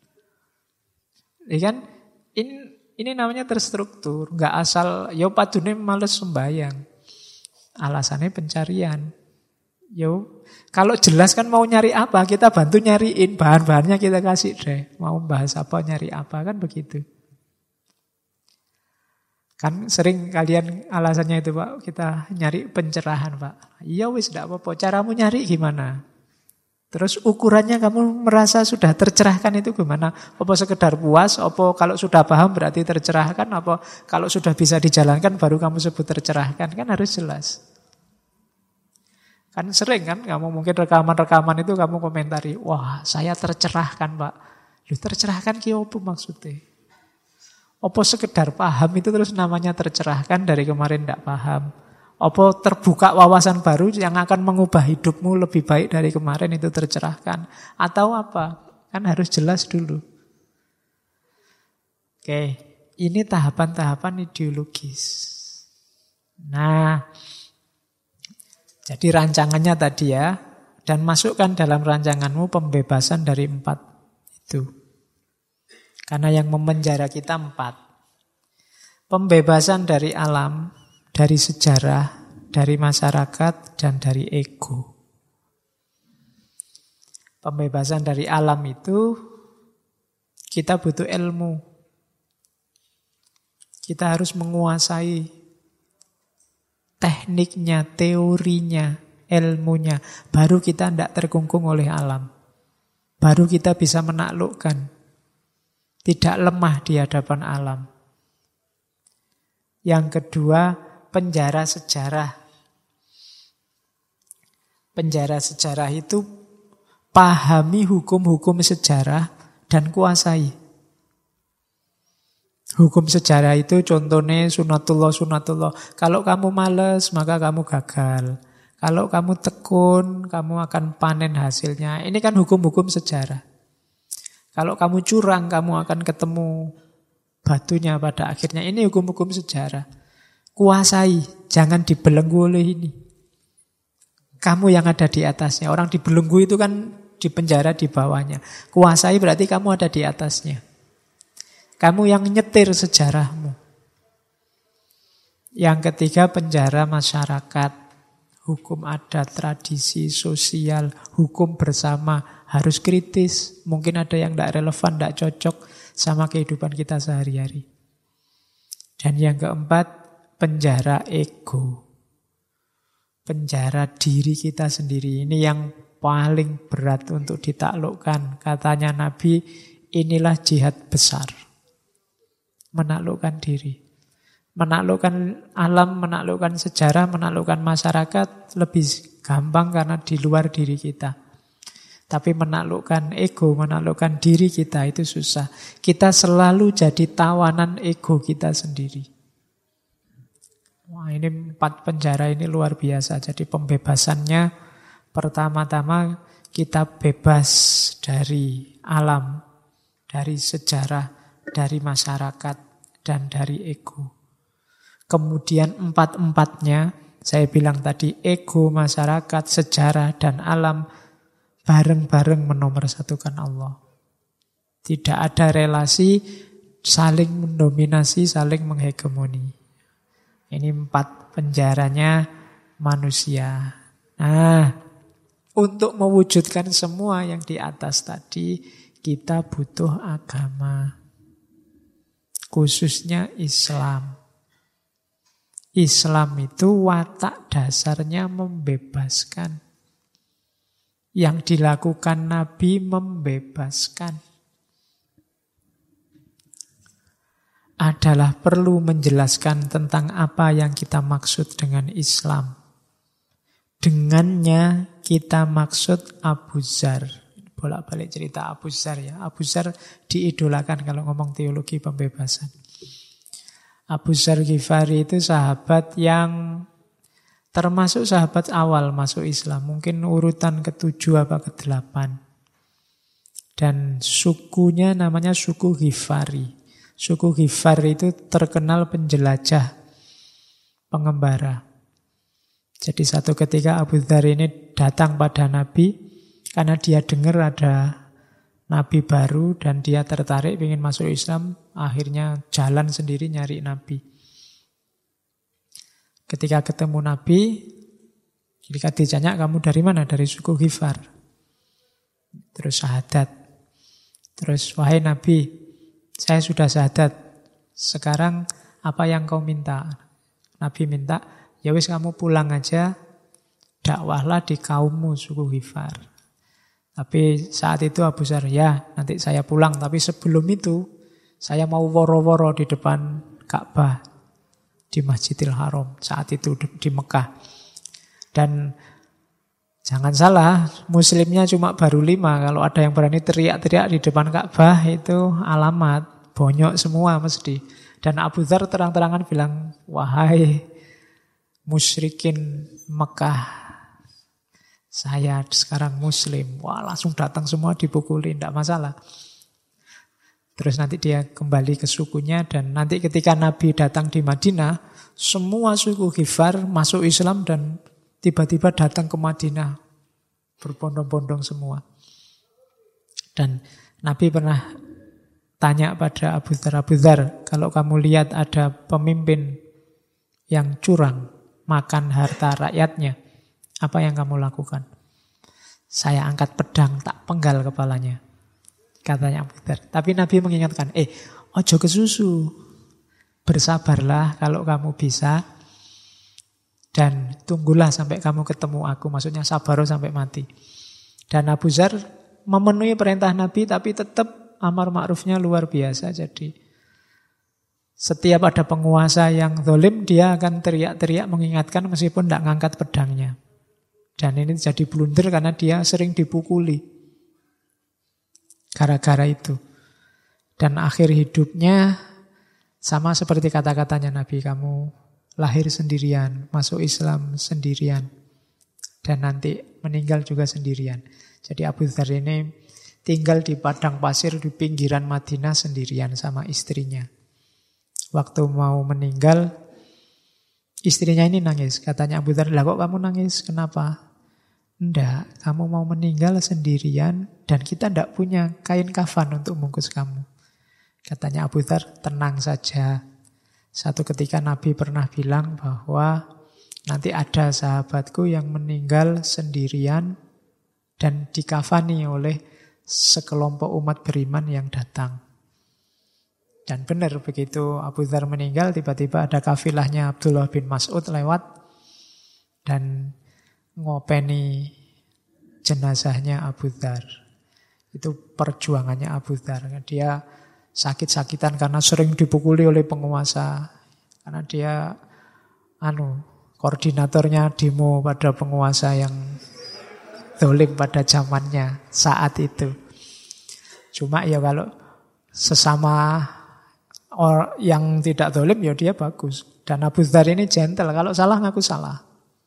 Ya kan? Ini namanya terstruktur, nggak asal yo padune males sembayang. Alasannya pencarian. Yo, kalau jelas kan mau nyari apa, kita bantu nyariin bahan-bahannya kita kasih deh. Mau bahas apa, nyari apa kan begitu. Kan sering kalian alasannya itu Pak, kita nyari pencerahan Pak. Iya wis enggak apa-apa, caramu nyari gimana? Terus ukurannya kamu merasa sudah tercerahkan itu gimana? Apa sekedar puas? Apa kalau sudah paham berarti tercerahkan? Apa kalau sudah bisa dijalankan baru kamu sebut tercerahkan? Kan harus jelas. Kan sering kan, kamu mungkin rekaman-rekaman itu kamu komentari, wah saya tercerahkan Pak. Loh tercerahkan ki opo maksudnya? Opo sekedar paham itu terus namanya tercerahkan dari kemarin tidak paham. Opo terbuka wawasan baru yang akan mengubah hidupmu lebih baik dari kemarin itu tercerahkan. Atau apa? Kan harus jelas dulu. Oke, ini tahapan-tahapan ideologis. Nah, jadi rancangannya tadi ya, dan masukkan dalam rancanganmu pembebasan dari 4 itu. Karena yang memenjara kita 4. Pembebasan dari alam, dari sejarah, dari masyarakat, dan dari ego. Pembebasan dari alam itu kita butuh ilmu. Kita harus menguasai tekniknya, teorinya, ilmunya. Baru kita tidak terkungkung oleh alam. Baru kita bisa menaklukkan. Tidak lemah di hadapan alam. Yang kedua, penjara sejarah. Penjara sejarah itu pahami hukum-hukum sejarah dan kuasai. Hukum sejarah itu contohnya sunatullah. Kalau kamu malas, maka kamu gagal. Kalau kamu tekun, kamu akan panen hasilnya. Ini kan hukum-hukum sejarah. Kalau kamu curang, kamu akan ketemu batunya pada akhirnya. Ini hukum-hukum sejarah. Kuasai, jangan dibelenggu oleh ini. Kamu yang ada di atasnya. Orang dibelenggu itu kan di penjara di bawahnya. Kuasai berarti kamu ada di atasnya. Kamu yang nyetir sejarahmu. Yang ketiga, penjara masyarakat. Hukum adat, tradisi, sosial, hukum bersama. Harus kritis. Mungkin ada yang tidak relevan, tidak cocok sama kehidupan kita sehari-hari. Dan yang keempat, penjara ego. Penjara diri kita sendiri. Ini yang paling berat untuk ditaklukkan. Katanya Nabi, inilah jihad besar. Menaklukkan diri. Menaklukkan alam, menaklukkan sejarah, menaklukkan masyarakat lebih gampang karena di luar diri kita. Tapi menaklukkan ego, menaklukkan diri kita itu susah. Kita selalu jadi tawanan ego kita sendiri. Wah, ini 4 penjara ini luar biasa. Jadi pembebasannya pertama-tama kita bebas dari alam, dari sejarah, dari masyarakat, dan dari ego. Kemudian 4-4-nya, saya bilang tadi, ego, masyarakat, sejarah, dan alam, bareng-bareng menomorsatukan Allah. Tidak ada relasi saling mendominasi, saling menghegemoni. Ini 4 penjaranya manusia. Nah, untuk mewujudkan semua yang di atas tadi, kita butuh agama. Khususnya Islam. Islam itu watak dasarnya membebaskan. Yang dilakukan Nabi membebaskan. Adalah perlu menjelaskan tentang apa yang kita maksud dengan Islam. Dengannya kita maksud Abu Dzar. Bolak-balik cerita Abu Dzar ya. Abu Dzar diidolakan kalau ngomong teologi pembebasan. Abu Dzar Ghifari itu sahabat yang termasuk sahabat awal masuk Islam. Mungkin urutan ke-7 apa ke-8. Dan sukunya namanya suku Ghifari. Suku Ghifari itu terkenal penjelajah, pengembara. Jadi satu ketika Abu Dzar ini datang pada Nabi karena dia dengar ada Nabi baru dan dia tertarik ingin masuk Islam, akhirnya jalan sendiri nyari Nabi. Ketika ketemu Nabi, ketika ditanya kamu dari mana? Dari suku Ghifar. Terus syahadat. Terus wahai Nabi, saya sudah syahadat. Sekarang apa yang kau minta? Nabi minta, ya wis kamu pulang aja, dakwahlah di kaummu suku Ghifar. Tapi saat itu Abu Dzar, ya nanti saya pulang. Tapi sebelum itu, saya mau woro-woro di depan Ka'bah. Di Masjidil Haram. Saat itu di Mekah. Dan Jangan salah, muslimnya cuma baru 5. Kalau ada yang berani teriak-teriak di depan Ka'bah, itu alamat. Bonyok semua mesti. Dan Abu Dzar terang-terangan bilang, wahai musyrikin Mekah, saya sekarang muslim. Wah, langsung datang semua dipukuli, tidak masalah. Terus nanti dia kembali ke sukunya, dan nanti ketika Nabi datang di Madinah, semua suku Ghifar masuk Islam dan tiba-tiba datang ke Madinah, berbondong-bondong semua. Dan Nabi pernah tanya pada Abu Dzar, kalau kamu lihat ada pemimpin yang curang, makan harta rakyatnya, apa yang kamu lakukan? Saya angkat pedang, tak penggal kepalanya, katanya Abu Dzar. Tapi Nabi mengingatkan, ojo kesusu, bersabarlah kalau kamu bisa, dan tunggulah sampai kamu ketemu aku. Maksudnya sabar sampai mati. Dan Abu Dzar memenuhi perintah Nabi, tapi tetap amar ma'rufnya luar biasa. Jadi setiap ada penguasa yang zalim, dia akan teriak-teriak mengingatkan meskipun tidak ngangkat pedangnya. Dan ini jadi blunder karena dia sering dipukuli gara-gara itu. Dan akhir hidupnya sama seperti kata-katanya Nabi, kamu lahir sendirian, masuk Islam sendirian, dan nanti meninggal juga sendirian. Jadi Abu Dzar ini tinggal di padang pasir di pinggiran Madinah sendirian sama istrinya. Waktu mau meninggal, istrinya ini nangis. Katanya Abu Dzar, lah kok kamu nangis? Kenapa? Enggak, kamu mau meninggal sendirian dan kita enggak punya kain kafan untuk bungkus kamu. Katanya Abu Dzar, tenang saja. Satu ketika Nabi pernah bilang bahwa nanti ada sahabatku yang meninggal sendirian dan dikafani oleh sekelompok umat beriman yang datang. Dan benar begitu Abu Dzar meninggal, tiba-tiba ada kafilahnya Abdullah bin Mas'ud lewat dan ngopeni jenazahnya Abu Dzar. Itu perjuangannya Abu Dzar. Dia sakit-sakitan karena sering dipukuli oleh penguasa. Karena dia koordinatornya demo pada penguasa yang zalim pada zamannya saat itu. Cuma ya kalau sesama yang tidak zalim ya dia bagus. Dan Abu Dzar ini gentle, kalau salah ngaku salah.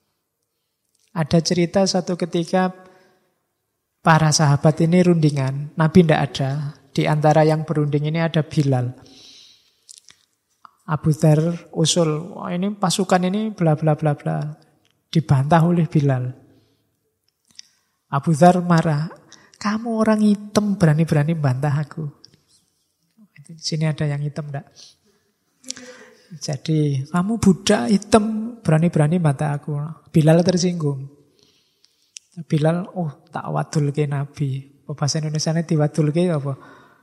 Ada cerita satu ketika para sahabat ini rundingan, Nabi tidak ada. Di antara yang berunding ini ada Bilal. Abu Dzar usul, wah ini pasukan ini bla bla bla bla. Dibantah oleh Bilal. Abu Dzar marah, kamu orang hitam berani-berani bantah aku. Di sini ada yang hitam enggak? Jadi kamu budak hitam berani-berani bantah aku. Bilal tersinggung. Bilal, tak wadul ke Nabi. Bahasa Indonesia ini diwadul ke apa?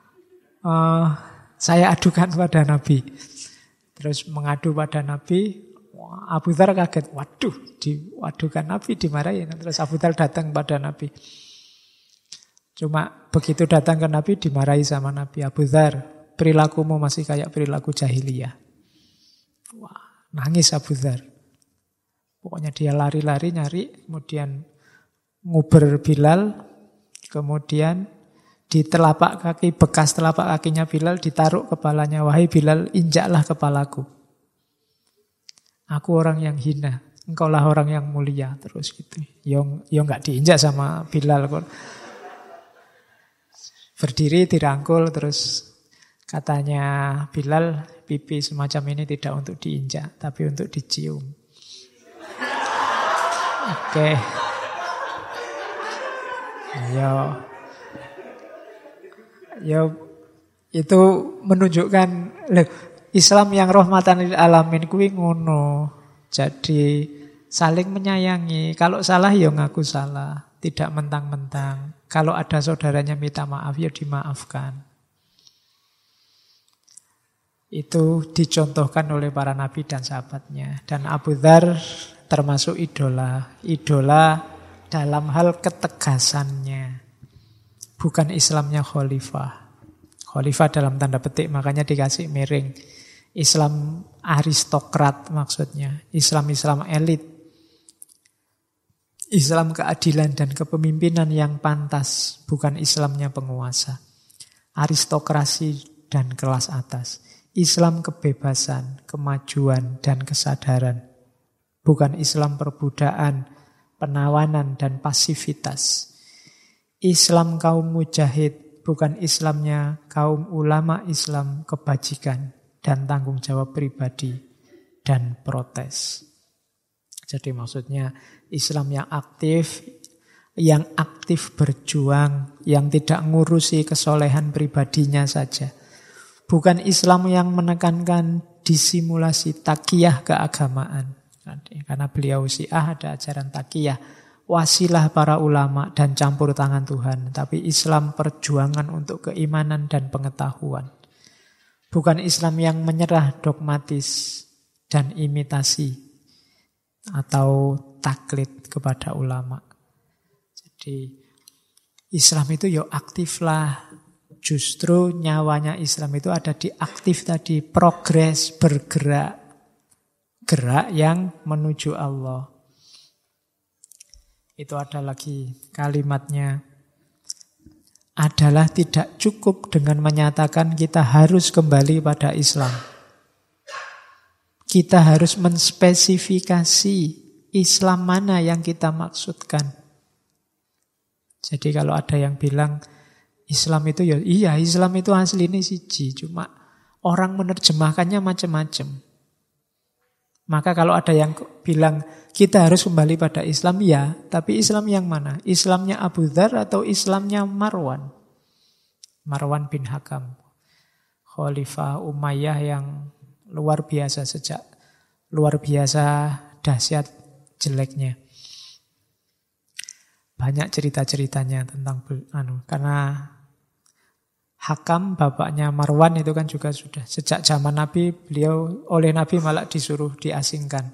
Saya adukan pada Nabi. Terus mengadu pada Nabi. Abu Dzar kaget. Waduh, diwadukan Nabi, dimarahin. Terus Abu Dzar datang pada Nabi. Cuma begitu datang ke Nabi dimarahi sama Nabi. Abu Dzar, perilakumu masih kayak perilaku jahiliyah. Wah, nangis Abu Dzar. Pokoknya dia lari-lari nyari, kemudian nguber Bilal, kemudian di telapak kaki, bekas telapak kakinya Bilal ditaruh kepalanya. Wahai Bilal, injaklah kepalaku. Aku orang yang hina, engkaulah orang yang mulia. Terus gitu. Yo nggak diinjak sama Bilal kok. Berdiri dirangkul, terus katanya Bilal, pipi semacam ini tidak untuk diinjak, tapi untuk dicium. Oke. Ya itu menunjukkan Islam yang rahmatan lil alamin kuwi ngono. Jadi saling menyayangi. Kalau salah ya ngaku salah, tidak mentang-mentang. Kalau ada saudaranya minta maaf ya dimaafkan. Itu dicontohkan oleh para nabi dan sahabatnya. Dan Abu Dzar termasuk idola dalam hal ketegasannya. Bukan Islamnya khalifah. Khalifah dalam tanda petik, makanya dikasih miring. Islam aristokrat maksudnya. Islam elit. Islam keadilan dan kepemimpinan yang pantas, bukan Islamnya penguasa. Aristokrasi dan kelas atas. Islam kebebasan, kemajuan, dan kesadaran. Bukan Islam perbudakan, penawanan, dan pasivitas. Islam kaum mujahid, bukan Islamnya kaum ulama Islam kebajikan dan tanggung jawab pribadi dan protes. Jadi maksudnya Islam yang aktif berjuang, yang tidak ngurusi kesolehan pribadinya saja. Bukan Islam yang menekankan disimulasi takiyah keagamaan. Karena beliau Syiah ada ajaran takiyah, wasilah para ulama dan campur tangan Tuhan. Tapi Islam perjuangan untuk keimanan dan pengetahuan. Bukan Islam yang menyerah dogmatis dan imitasi atau taklid kepada ulama. Jadi Islam itu ya aktif lah. Justru nyawanya Islam itu ada di aktif tadi, progres, bergerak. Gerak yang menuju Allah. Itu ada lagi kalimatnya. Adalah tidak cukup dengan menyatakan kita harus kembali pada Islam. Kita harus menspesifikasi Islam mana yang kita maksudkan. Jadi kalau ada yang bilang Islam itu ya iya, Islam itu asli ini siji, cuma orang menerjemahkannya macam-macam. Maka kalau ada yang bilang kita harus kembali pada Islam, ya, tapi Islam yang mana? Islamnya Abu Dzar atau Islamnya Marwan? Marwan bin Hakam, Khalifah Umayyah yang luar biasa dahsyat jeleknya. Banyak cerita-ceritanya tentang karena Hakam bapaknya Marwan itu kan juga sudah sejak zaman Nabi, beliau oleh Nabi malah disuruh diasingkan.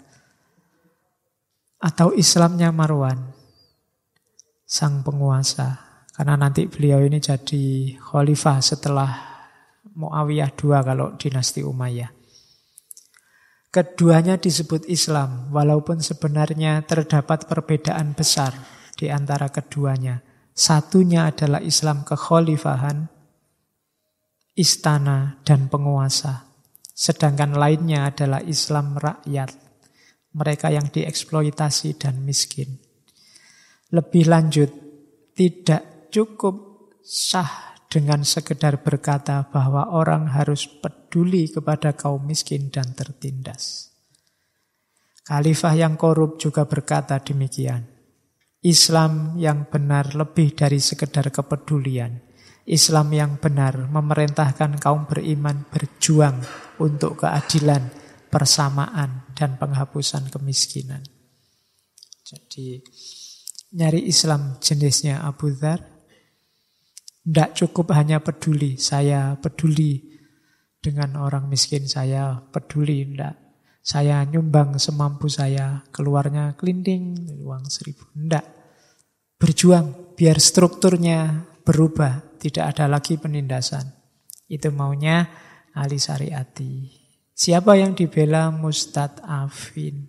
Atau Islamnya Marwan, sang penguasa. Karena nanti beliau ini jadi khalifah setelah Muawiyah II kalau dinasti Umayyah. Keduanya disebut Islam, walaupun sebenarnya terdapat perbedaan besar di antara keduanya. Satunya adalah Islam kekhalifahan, istana, dan penguasa. Sedangkan lainnya adalah Islam rakyat, mereka yang dieksploitasi dan miskin. Lebih lanjut, tidak cukup sah dengan sekedar berkata bahwa orang harus peduli kepada kaum miskin dan tertindas. Khalifah yang korup juga berkata demikian. Islam yang benar lebih dari sekedar kepedulian. Islam yang benar memerintahkan kaum beriman berjuang untuk keadilan, persamaan, dan penghapusan kemiskinan. Jadi nyari Islam jenisnya Abu Dzar, tidak cukup hanya peduli. Saya peduli dengan orang miskin, saya peduli, tidak. Saya nyumbang semampu saya, keluarnya kelinting, uang 1.000. Tidak. Berjuang biar strukturnya berubah, tidak ada lagi penindasan. Itu maunya Ali Syariati. Siapa yang dibela? Mustad'afin.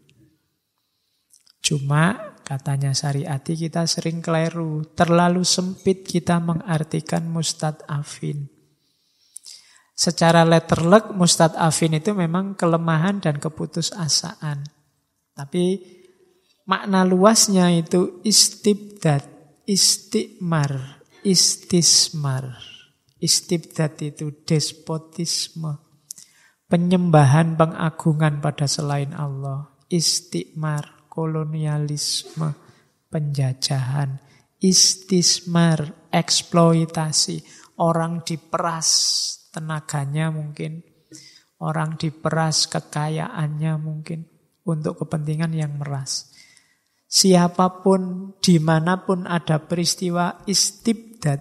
Cuma katanya Syariati kita sering keliru, terlalu sempit kita mengartikan mustad'afin. Secara letterlek mustad'afin itu memang kelemahan dan keputusasaan. Tapi makna luasnya itu istibdad, istikmar, istismar. Istibdad itu despotisme, penyembahan pengagungan pada selain Allah. Istikmar, kolonialisme, penjajahan. Istismar, eksploitasi. Orang diperas tenaganya mungkin, orang diperas kekayaannya mungkin untuk kepentingan yang meras. Siapapun, dimanapun ada peristiwa istibdad,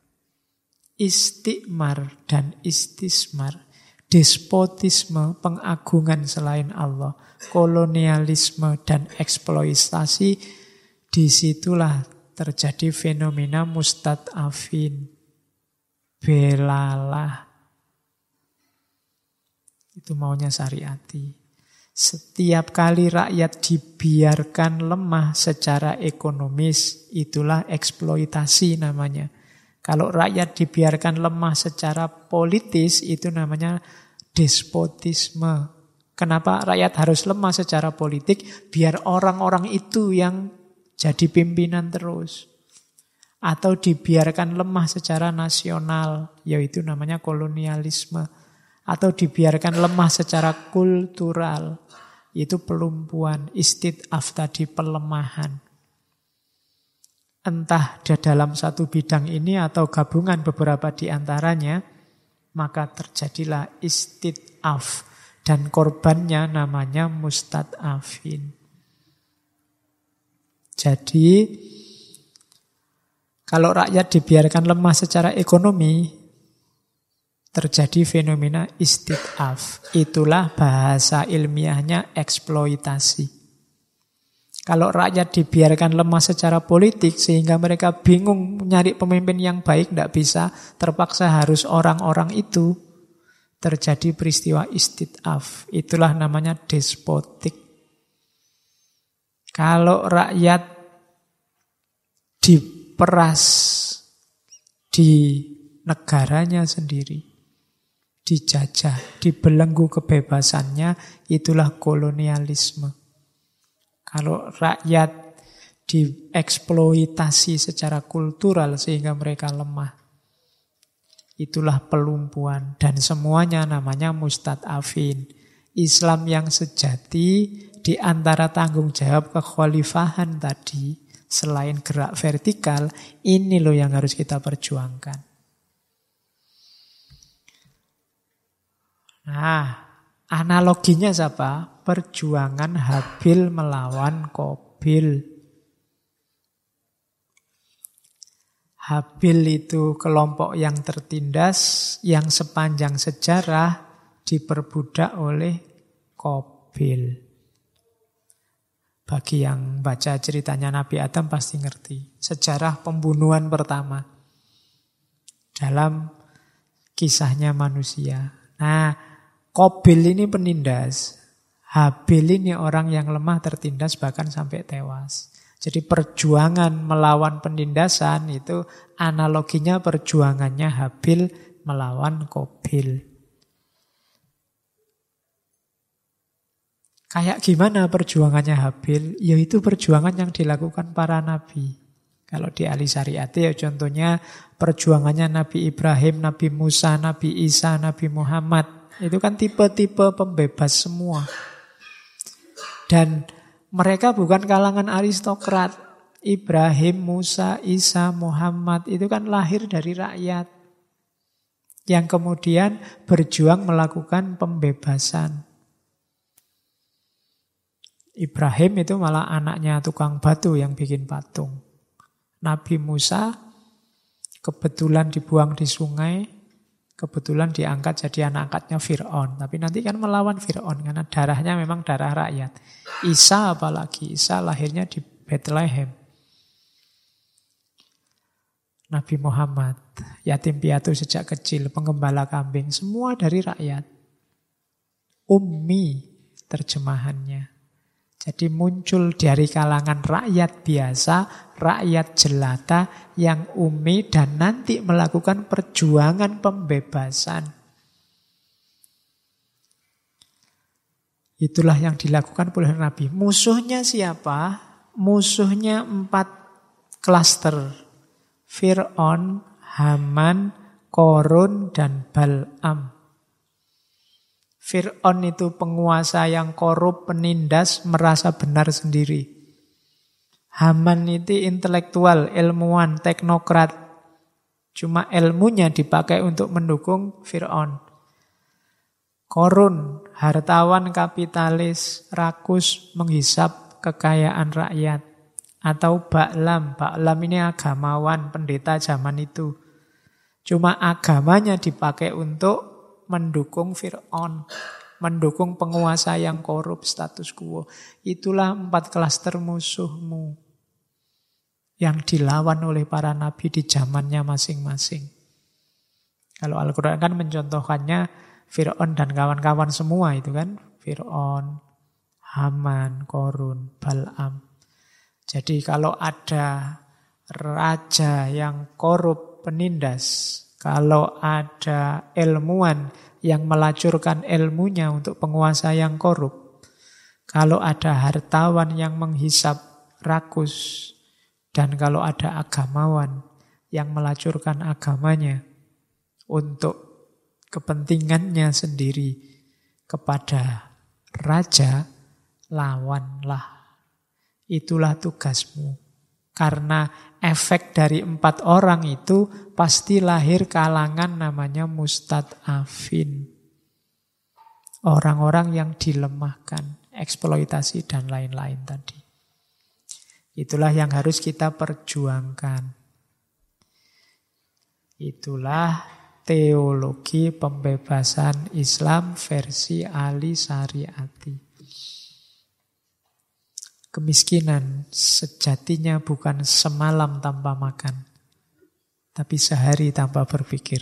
istikmar, dan istismar, despotisme, pengagungan selain Allah, kolonialisme, dan eksploitasi, disitulah terjadi fenomena mustad'afin. Belalah. Itu maunya Syariati. Setiap kali rakyat dibiarkan lemah secara ekonomis, itulah eksploitasi namanya. Kalau rakyat dibiarkan lemah secara politis, itu namanya despotisme. Kenapa rakyat harus lemah secara politik? Biar orang-orang itu yang jadi pimpinan terus. Atau dibiarkan lemah secara nasional, yaitu namanya kolonialisme. Atau dibiarkan lemah secara kultural, itu pelumpuhan, istid'af tadi, pelemahan. Entah dalam satu bidang ini atau gabungan beberapa di antaranya, maka terjadilah istid'af. Dan korbannya namanya mustad'afin. Jadi, kalau rakyat dibiarkan lemah secara ekonomi, terjadi fenomena istid'af. Itulah bahasa ilmiahnya eksploitasi. Kalau rakyat dibiarkan lemah secara politik sehingga mereka bingung nyari pemimpin yang baik, tidak bisa, terpaksa harus orang-orang itu, terjadi peristiwa istid'af. Itulah namanya despotik. Kalau rakyat diperas di negaranya sendiri, dijajah, dibelenggu kebebasannya, itulah kolonialisme. Kalau rakyat dieksploitasi secara kultural sehingga mereka lemah, itulah pelumpuhan. Dan semuanya namanya mustad'afin. Islam yang sejati di antara tanggung jawab kekhalifahan tadi, selain gerak vertikal, ini loh yang harus kita perjuangkan. Nah, analoginya siapa? Perjuangan Habil melawan Qabil. Habil itu kelompok yang tertindas, yang sepanjang sejarah diperbudak oleh Qabil. Bagi yang baca ceritanya Nabi Adam pasti ngerti. Sejarah pembunuhan pertama dalam kisahnya manusia. Nah, Qabil ini penindas. Habil ini orang yang lemah, tertindas, bahkan sampai tewas. Jadi perjuangan melawan penindasan itu analoginya perjuangannya Habil melawan Qabil. Kayak gimana perjuangannya Habil? Yaitu perjuangan yang dilakukan para nabi. Kalau di ahli syariat ya contohnya perjuangannya Nabi Ibrahim, Nabi Musa, Nabi Isa, Nabi Muhammad. Itu kan tipe-tipe pembebas semua. Dan mereka bukan kalangan aristokrat. Ibrahim, Musa, Isa, Muhammad itu kan lahir dari rakyat. Yang kemudian berjuang melakukan pembebasan. Ibrahim itu malah anaknya tukang batu yang bikin patung. Nabi Musa kebetulan dibuang di sungai, kebetulan diangkat jadi anak angkatnya Fir'aun. Tapi nanti kan melawan Fir'aun karena darahnya memang darah rakyat. Isa apalagi, Isa lahirnya di Bethlehem. Nabi Muhammad, yatim piatu sejak kecil, penggembala kambing, semua dari rakyat. Ummi terjemahannya. Jadi muncul dari kalangan rakyat biasa, rakyat jelata yang ummi dan nanti melakukan perjuangan pembebasan. Itulah yang dilakukan oleh Nabi. Musuhnya siapa? Musuhnya 4 klaster. Fir'aun, Haman, Qorun, dan Bal'am. Fir'aun itu penguasa yang korup, penindas, merasa benar sendiri. Haman itu intelektual, ilmuwan, teknokrat. Cuma ilmunya dipakai untuk mendukung Fir'aun. Qorun, hartawan kapitalis, rakus, menghisap kekayaan rakyat. Atau Ba'lam, Ba'lam ini agamawan, pendeta zaman itu. Cuma agamanya dipakai untuk mendukung Fir'aun, mendukung penguasa yang korup, status quo. Itulah 4 klaster musuhmu yang dilawan oleh para nabi di zamannya masing-masing. Kalau Al-Quran kan mencontohkannya Fir'aun dan kawan-kawan semua itu kan. Fir'aun, Haman, Korun, Bal'am. Jadi kalau ada raja yang korup, penindas, kalau ada ilmuwan yang melacurkan ilmunya untuk penguasa yang korup, kalau ada hartawan yang menghisap rakus, dan kalau ada agamawan yang melacurkan agamanya untuk kepentingannya sendiri kepada raja, lawanlah. Itulah tugasmu. Karena efek dari 4 orang itu pasti lahir kalangan namanya mustad'afin. Orang-orang yang dilemahkan, eksploitasi dan lain-lain tadi. Itulah yang harus kita perjuangkan. Itulah teologi pembebasan Islam versi Ali Syariati. Kemiskinan sejatinya bukan semalam tanpa makan, tapi sehari tanpa berpikir.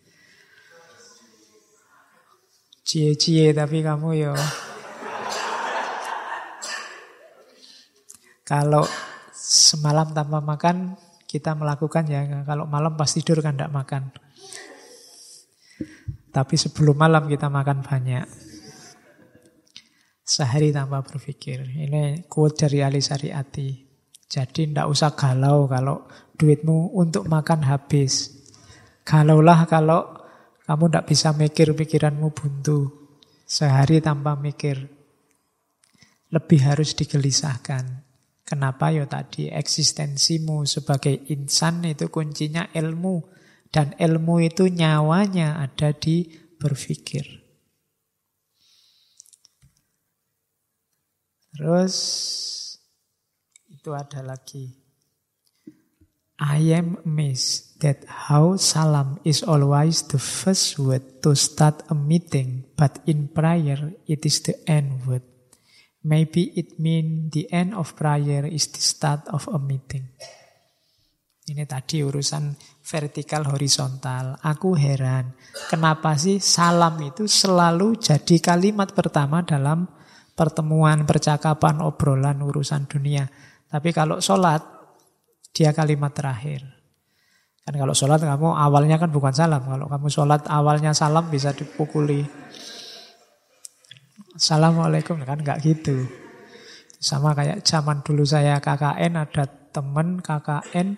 Cie-cie tapi kamu yo. Kalau semalam tanpa makan, kita melakukan ya. Kalau malam pas tidur kan tidak makan. Tapi sebelum malam kita makan banyak. Sehari tanpa berpikir. Ini quote dari Ali Syariati. Jadi tidak usah galau kalau duitmu untuk makan habis. Galaulah kalau kamu tidak bisa mikir, pikiranmu buntu. Sehari tanpa mikir. Lebih harus digelisahkan. Kenapa? Ya tadi eksistensimu sebagai insan itu kuncinya ilmu. Dan ilmu itu nyawanya ada di berpikir. Terus itu ada lagi. I am amazed that how salam is always the first word to start a meeting, but in prayer it is the end word. Maybe it means the end of prayer is the start of a meeting. Ini tadi urusan vertikal horizontal. Aku heran, kenapa sih salam itu selalu jadi kalimat pertama dalam pertemuan, percakapan, obrolan, urusan dunia. Tapi kalau sholat, dia kalimat terakhir. Kan kalau sholat kamu awalnya kan bukan salam. Kalau kamu sholat awalnya salam bisa dipukuli. Assalamualaikum, kan nggak gitu. Sama kayak zaman dulu saya KKN, ada temen KKN.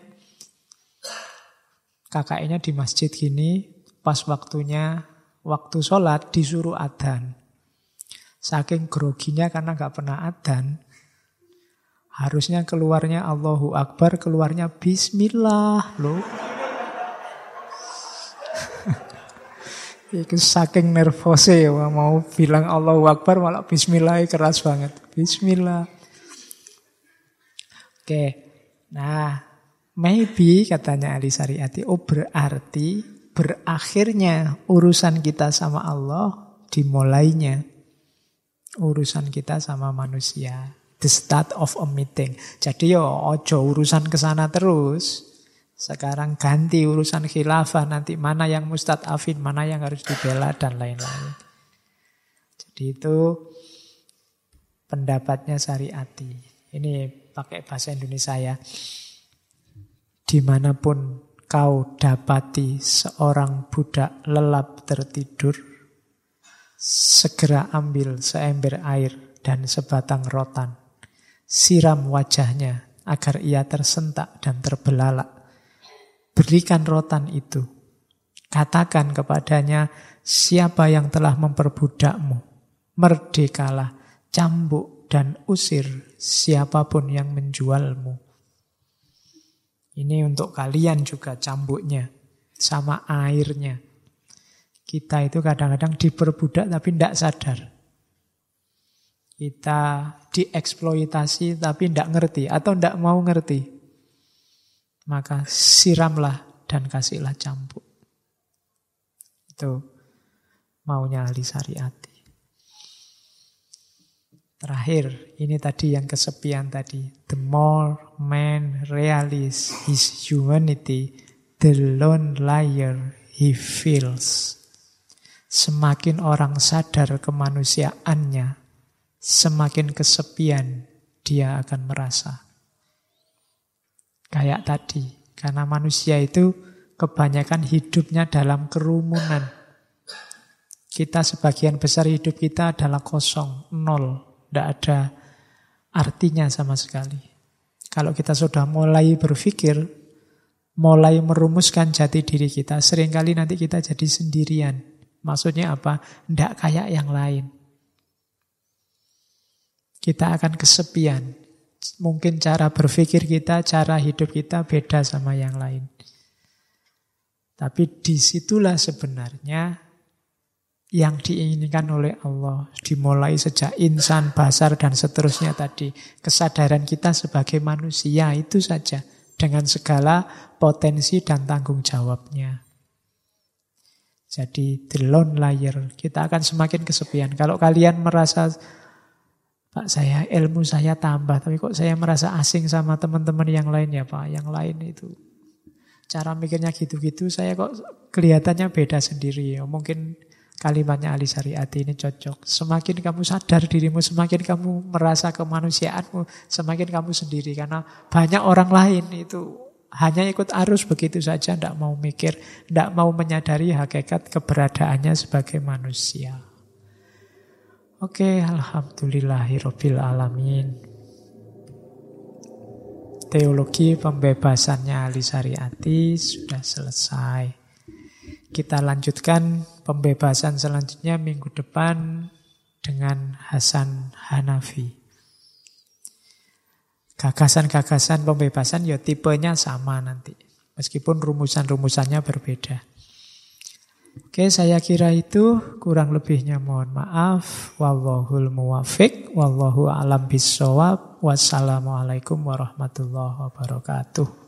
KKN-nya di masjid gini, pas waktu sholat disuruh adzan. Saking groginya karena nggak pernah adzan, harusnya keluarnya Allahu Akbar, keluarnya Bismillah loh. Itu saking nervose ya, mau bilang Allahu Akbar malah Bismillah, keras banget. Bismillah. Oke, nah maybe katanya Ali Syariati, berarti berakhirnya urusan kita sama Allah dimulainya urusan kita sama manusia. The start of a meeting. Jadi ojo urusan kesana terus. Sekarang ganti urusan khilafah. Nanti mana yang mustad'afin, mana yang harus dibela dan lain-lain. Jadi itu pendapatnya Syariati. Ini pakai bahasa Indonesia ya. Dimanapun kau dapati seorang budak lelap tertidur, segera ambil seember air dan sebatang rotan. Siram wajahnya agar ia tersentak dan terbelalak. Berikan rotan itu. Katakan kepadanya, siapa yang telah memperbudakmu? Merdekalah, cambuk dan usir siapapun yang menjualmu. Ini untuk kalian juga cambuknya, sama airnya. Kita itu kadang-kadang diperbudak tapi tidak sadar. Kita dieksploitasi tapi tidak ngerti atau tidak mau ngerti. Maka siramlah dan kasihlah cambuk. Itu maunya ahli Syariati. Terakhir, ini tadi yang kesepian tadi. The more man realizes his humanity, the lonelier he feels. Semakin orang sadar kemanusiaannya, semakin kesepian dia akan merasa. Kayak tadi, karena manusia itu kebanyakan hidupnya dalam kerumunan. Kita sebagian besar hidup kita adalah kosong, nol, tidak ada artinya sama sekali. Kalau kita sudah mulai berpikir, mulai merumuskan jati diri kita, seringkali nanti kita jadi sendirian. Maksudnya apa? Tidak kayak yang lain. Kita akan kesepian. Mungkin cara berpikir kita, cara hidup kita beda sama yang lain. Tapi disitulah sebenarnya yang diinginkan oleh Allah. Dimulai sejak insan, basar, dan seterusnya tadi. Kesadaran kita sebagai manusia itu saja. Dengan segala potensi dan tanggung jawabnya. Jadi the lone liar. Kita akan semakin kesepian. Kalau kalian merasa, Pak, ilmu saya tambah, tapi kok saya merasa asing sama teman-teman yang lain ya Pak. Yang lain itu cara mikirnya gitu-gitu, saya kok kelihatannya beda sendiri. Ya, mungkin kalimatnya Ali Syariati ini cocok. Semakin kamu sadar dirimu, semakin kamu merasa kemanusiaanmu, semakin kamu sendiri. Karena banyak orang lain itu hanya ikut arus begitu saja, tidak mau mikir, tidak mau menyadari hakikat keberadaannya sebagai manusia. Oke, alhamdulillahirabbil alamin. Teologi pembebasannya Ali Syariati sudah selesai. Kita lanjutkan pembebasan selanjutnya minggu depan dengan Hasan Hanafi. Gagasan-gagasan pembebasan ya tipenya sama nanti. Meskipun rumusan-rumusannya berbeda. Oke, saya kira itu, kurang lebihnya mohon maaf. Wallahul muwaffiq, wallahu a'lam bissawab. Wassalamualaikum warahmatullahi wabarakatuh.